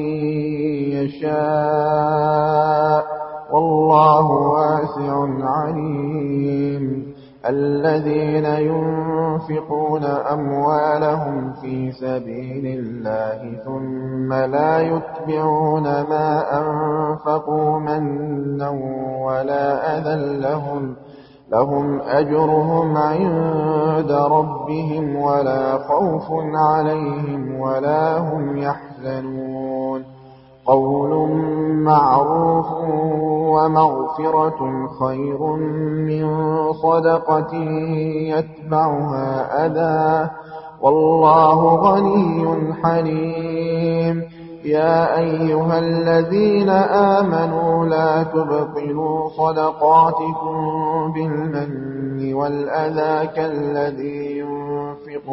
يشاء والله واسع عليم. الذين ينفقون أموالهم في سبيل الله ثم لا يتبعون ما أنفقوا منا ولا أذى لهم أجرهم عند ربهم ولا خوف عليهم ولا هم يحزنون. قول معروف ومغفرة خير من صدقة يتبعها أذى والله غني حليم. يا أيها الذين آمنوا لا تبطلوا صدقاتكم بالمن والأذى كالذي ينفق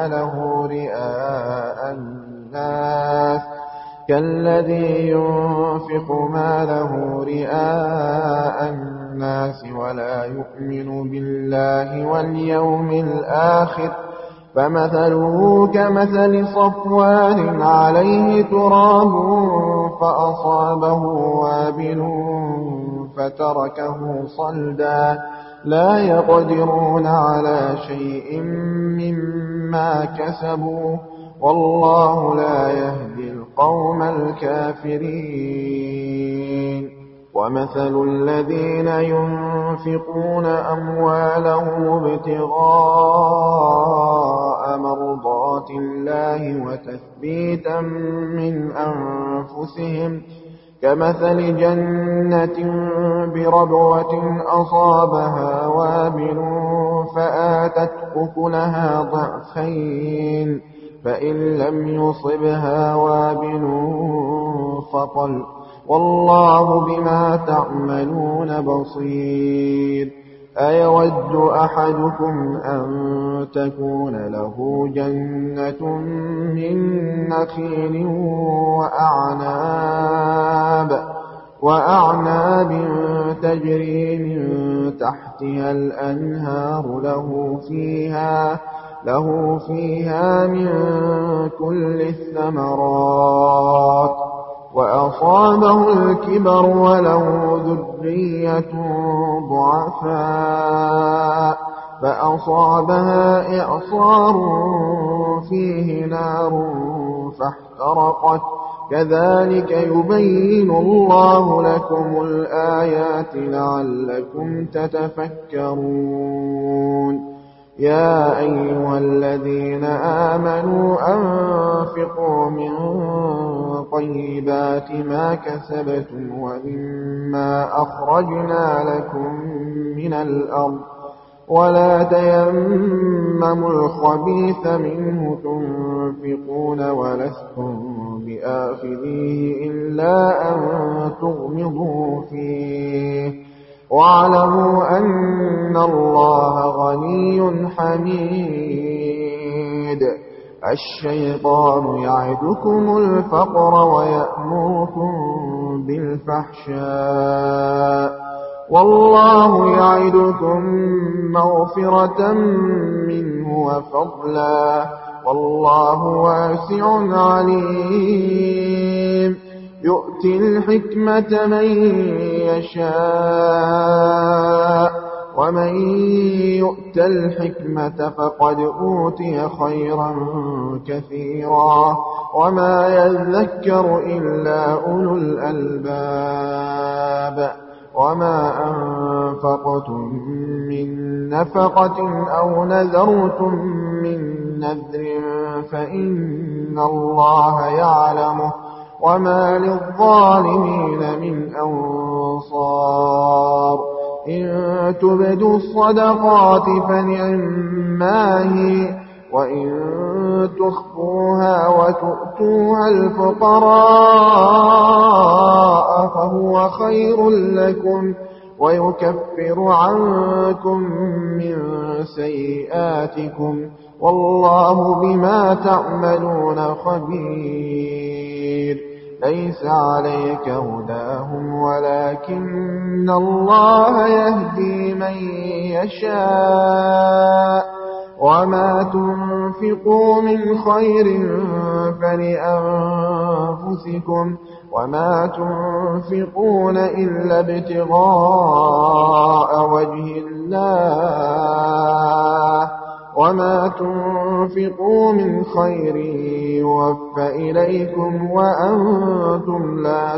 ماله رئاء الناس ولا يؤمن بالله واليوم الآخر فمثله كمثل صفوان عليه تراب فأصابه وابل فتركه صلدا لا يقدرون على شيء مما كسبوا والله لا يهدي القوم الكافرين. ومثل الذين ينفقون أموالهم ابتغاء مرضات الله وتثبيتا من أنفسهم كمثل جنة بربوة أصابها وابل فآتت أكلها ضعفين فإن لم يصبها وابل والله بما تعملون بصير. أيود أحدكم أن تكون له جنة من نخيل وأعناب تجري من تحتها الأنهار له فيها من كل الثمرات، وأصابه الكبر وله ذرية ضعفاء فأصابها إعصار فيه نار فاحترقت. كذلك يبين الله لكم الآيات لعلكم تتفكرون. يا أيها الذين آمنوا أنفقوا من طيبات ما كسبتم ومما أخرجنا لكم من الأرض، ولا تيمموا الخبيث منه تنفقون ولستم بآخذيه إلا أن تغمضوا فيه، واعلموا أن الله غني حميد. الشيطان يعدكم الفقر ويأمركم بالفحشاء، والله يعدكم مغفرة منه وفضلا، والله واسع عليم. يؤتي الحكمة من يشاء، ومن يؤت الحكمة فقد أوتي خيرا كثيرا، وما يذكر إلا أولو الألباب. وما أنفقتم من نفقة أو نذرتم من نذر فإن الله يعلمه، وما للظالمين من أنصار. إن تبدوا الصدقات فنعما هي، وإن تخفوها وتؤتوها الفقراء فهو خير لكم، ويكفر عنكم من سيئاتكم، والله بما تعملون خبير. ليس عليك هداهم ولكن الله يهدي من يشاء، وما تنفقوا من خير فلأنفسكم، وما تنفقون إلا ابتغاء وجه الله، وما تنفقوا من خير يوفى إليكم وأنتم لا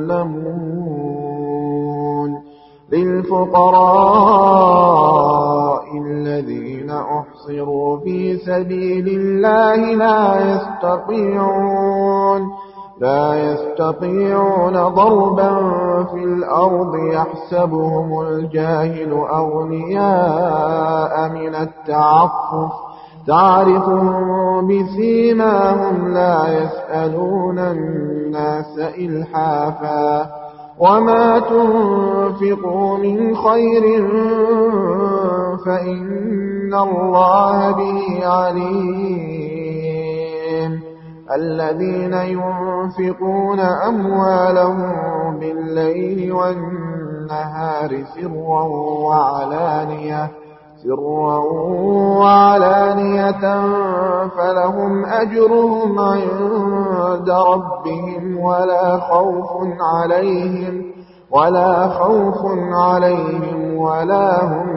تظلمون. للفقراء الذين أحصروا في سبيل الله لا يستطيعون ضربا في الأرض يحسبهم الجاهل أغنياء من التعفف، تعرفهم بسيماهم لا يسألون الناس إلحافا، وما تنفقوا من خير فإن الله به عليم. الذين ينفقون أموالهم بالليل والنهار سرا وعلانية فلهم أجرهم عند ربهم ولا خوف عليهم ولا هم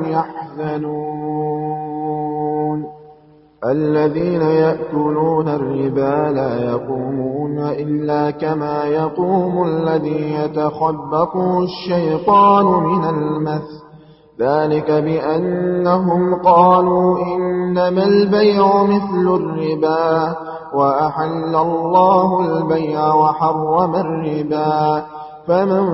يحزنون. الذين يأكلون الربا لا يقومون إلا كما يقوم الذي يتخبطه الشيطان من المس، ذلك بأنهم قالوا إنما البيع مثل الربا وأحل الله البيع وحرم الربا، فمن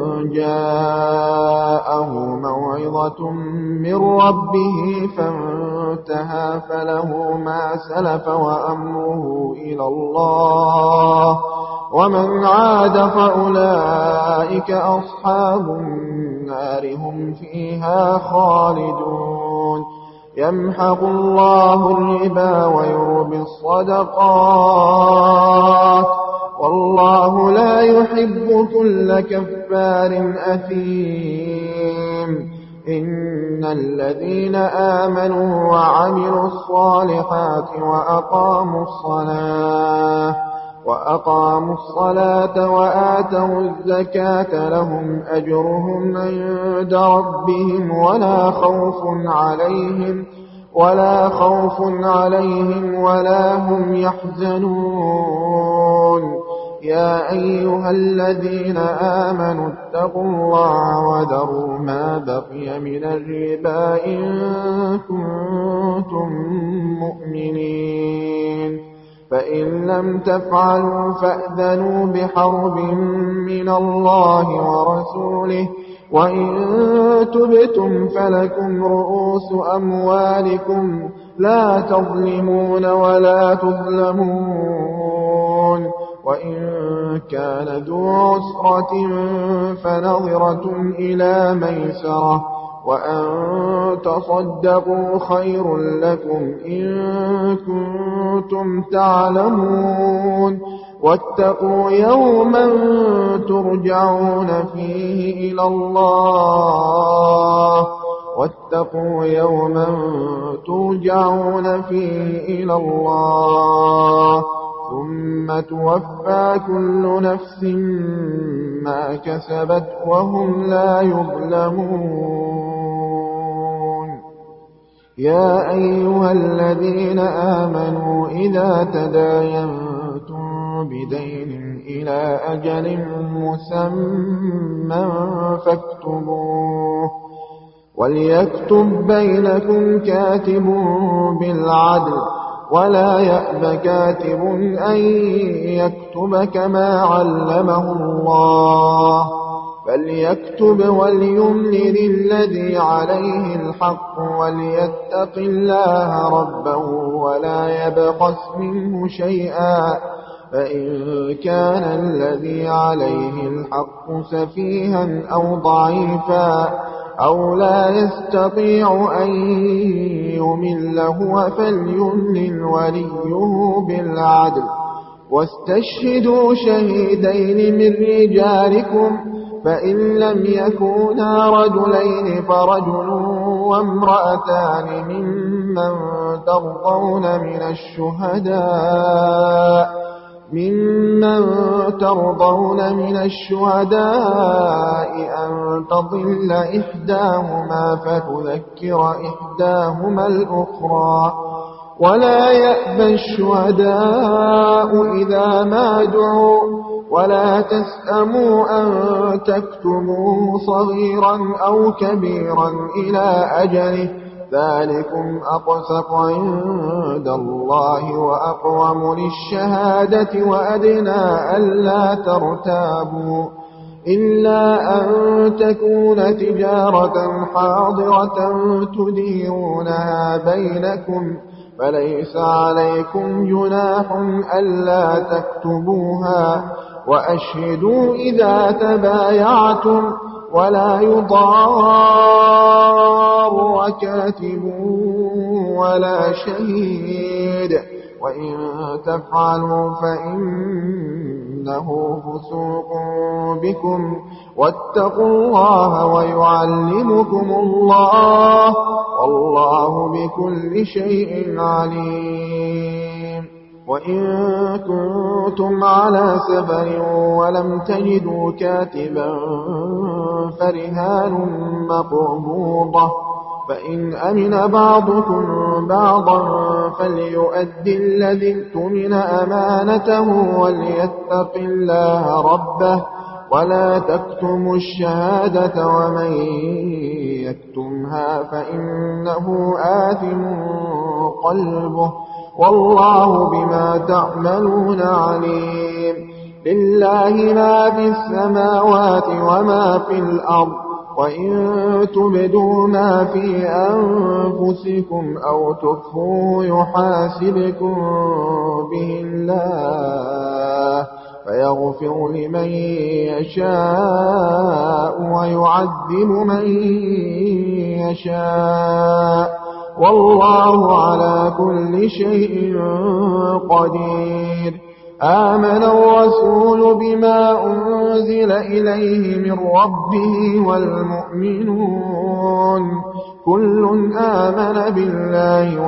جاءه موعظة من ربه فانتهى فله ما سلف وأمره إلى الله ومن عاد فأولئك أصحاب النار هم فيها خالدون يمحق الله الربا ويربي الصدقات والله لا يحب كل كفار أثيم إن الذين آمنوا وعملوا الصالحات وأقاموا الصلاة وآتوا الزكاة لهم أجرهم عند ربهم ولا خوف عليهم ولا هم يحزنون يا أيها الذين آمنوا اتقوا الله وذروا ما بقي من الربا إن كنتم مؤمنين فإن لم تفعلوا فأذنوا بحرب من الله ورسوله وإن تبتم فلكم رؤوس أموالكم لا تظلمون ولا تظلمون وإن كان ذو عسرة فنظرة إلى ميسرة وأن تصدقوا خير لكم إن كنتم تعلمون واتقوا يوما ترجعون فيه إلى الله ثم توفى كل نفس ما كسبت وهم لا يظلمون يا أيها الذين آمنوا إذا تداينتم بدين إلى أجل مسمى فاكتبوه وليكتب بينكم كاتب بالعدل ولا يأب كاتب أن يكتب كما علمه الله فليكتب وليملل الذي عليه الحق وليتق الله ربه ولا يبخس منه شيئا فإن كان الذي عليه الحق سفيها أو ضعيفا أو لا يستطيع أن يمل هو فليملل وليه بالعدل واستشهدوا شهيدين من رجالكم فإن لم يكونا رجلين فرجل وامرأتان ممن ترضون من الشهداء أن تضل إحداهما فتذكر إحداهما الأخرى ولا يأبى الشهداء إذا ما دعوا ولا تسأموا أن تكتبوه صغيرا أو كبيرا إلى أجله ذلكم أقسط عند الله وأقوم للشهادة وأدنى ألا ترتابوا إلا أن تكون تجارة حاضرة تديرونها بينكم فليس عليكم جناح ألا تكتبوها وأشهدوا إذا تبايعتم ولا يضار كاتب ولا شهيد وإن تفعلوا فإنه فسوق بكم واتقوا الله ويعلمكم الله والله بكل شيء عليم وإن كنتم على سفر ولم تجدوا كاتبا فرهان مقبوضة فإن أمن بعضكم بعضا فليؤدي الذي اؤتمن أمانته وليتق الله ربه ولا تكتموا الشهادة ومن يكتمها فإنه آثم قلبه والله بما تعملون عليم لله ما في السماوات وما في الأرض وإن تبدوا ما في أنفسكم أو تخفوه يحاسبكم به الله فيغفر لمن يشاء ويعذب من يشاء والله على كل شيء قدير. آمن الرسول بما أنزل إليه من ربه والمؤمنون كل آمن بالله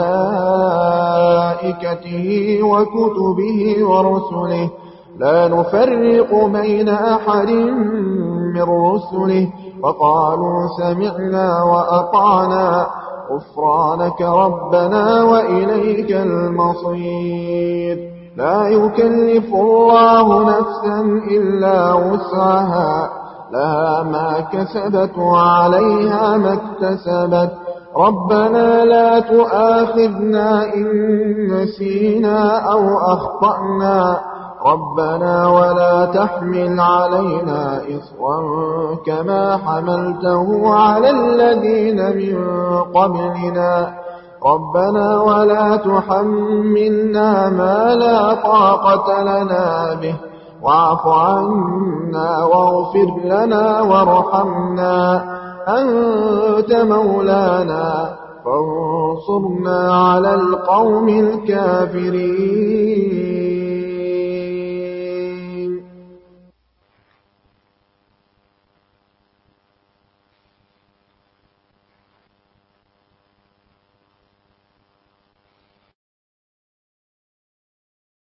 وملائكته وكتبه ورسله لا نفرق بين أحد من رسله وقالوا سمعنا وأطعنا غفرانك ربنا وإليك المصير. لا يكلف الله نفسا إلا وسعها لها ما كسبت وعليها ما اكتسبت ربنا لا تؤاخذنا إن نسينا أو أخطأنا ربنا ولا تحمل علينا إصرا كما حملته على الذين من قبلنا ربنا ولا تحملنا ما لا طاقة لنا به واعف عنا واغفر لنا وارحمنا أنت مولانا فانصرنا على القوم الكافرين.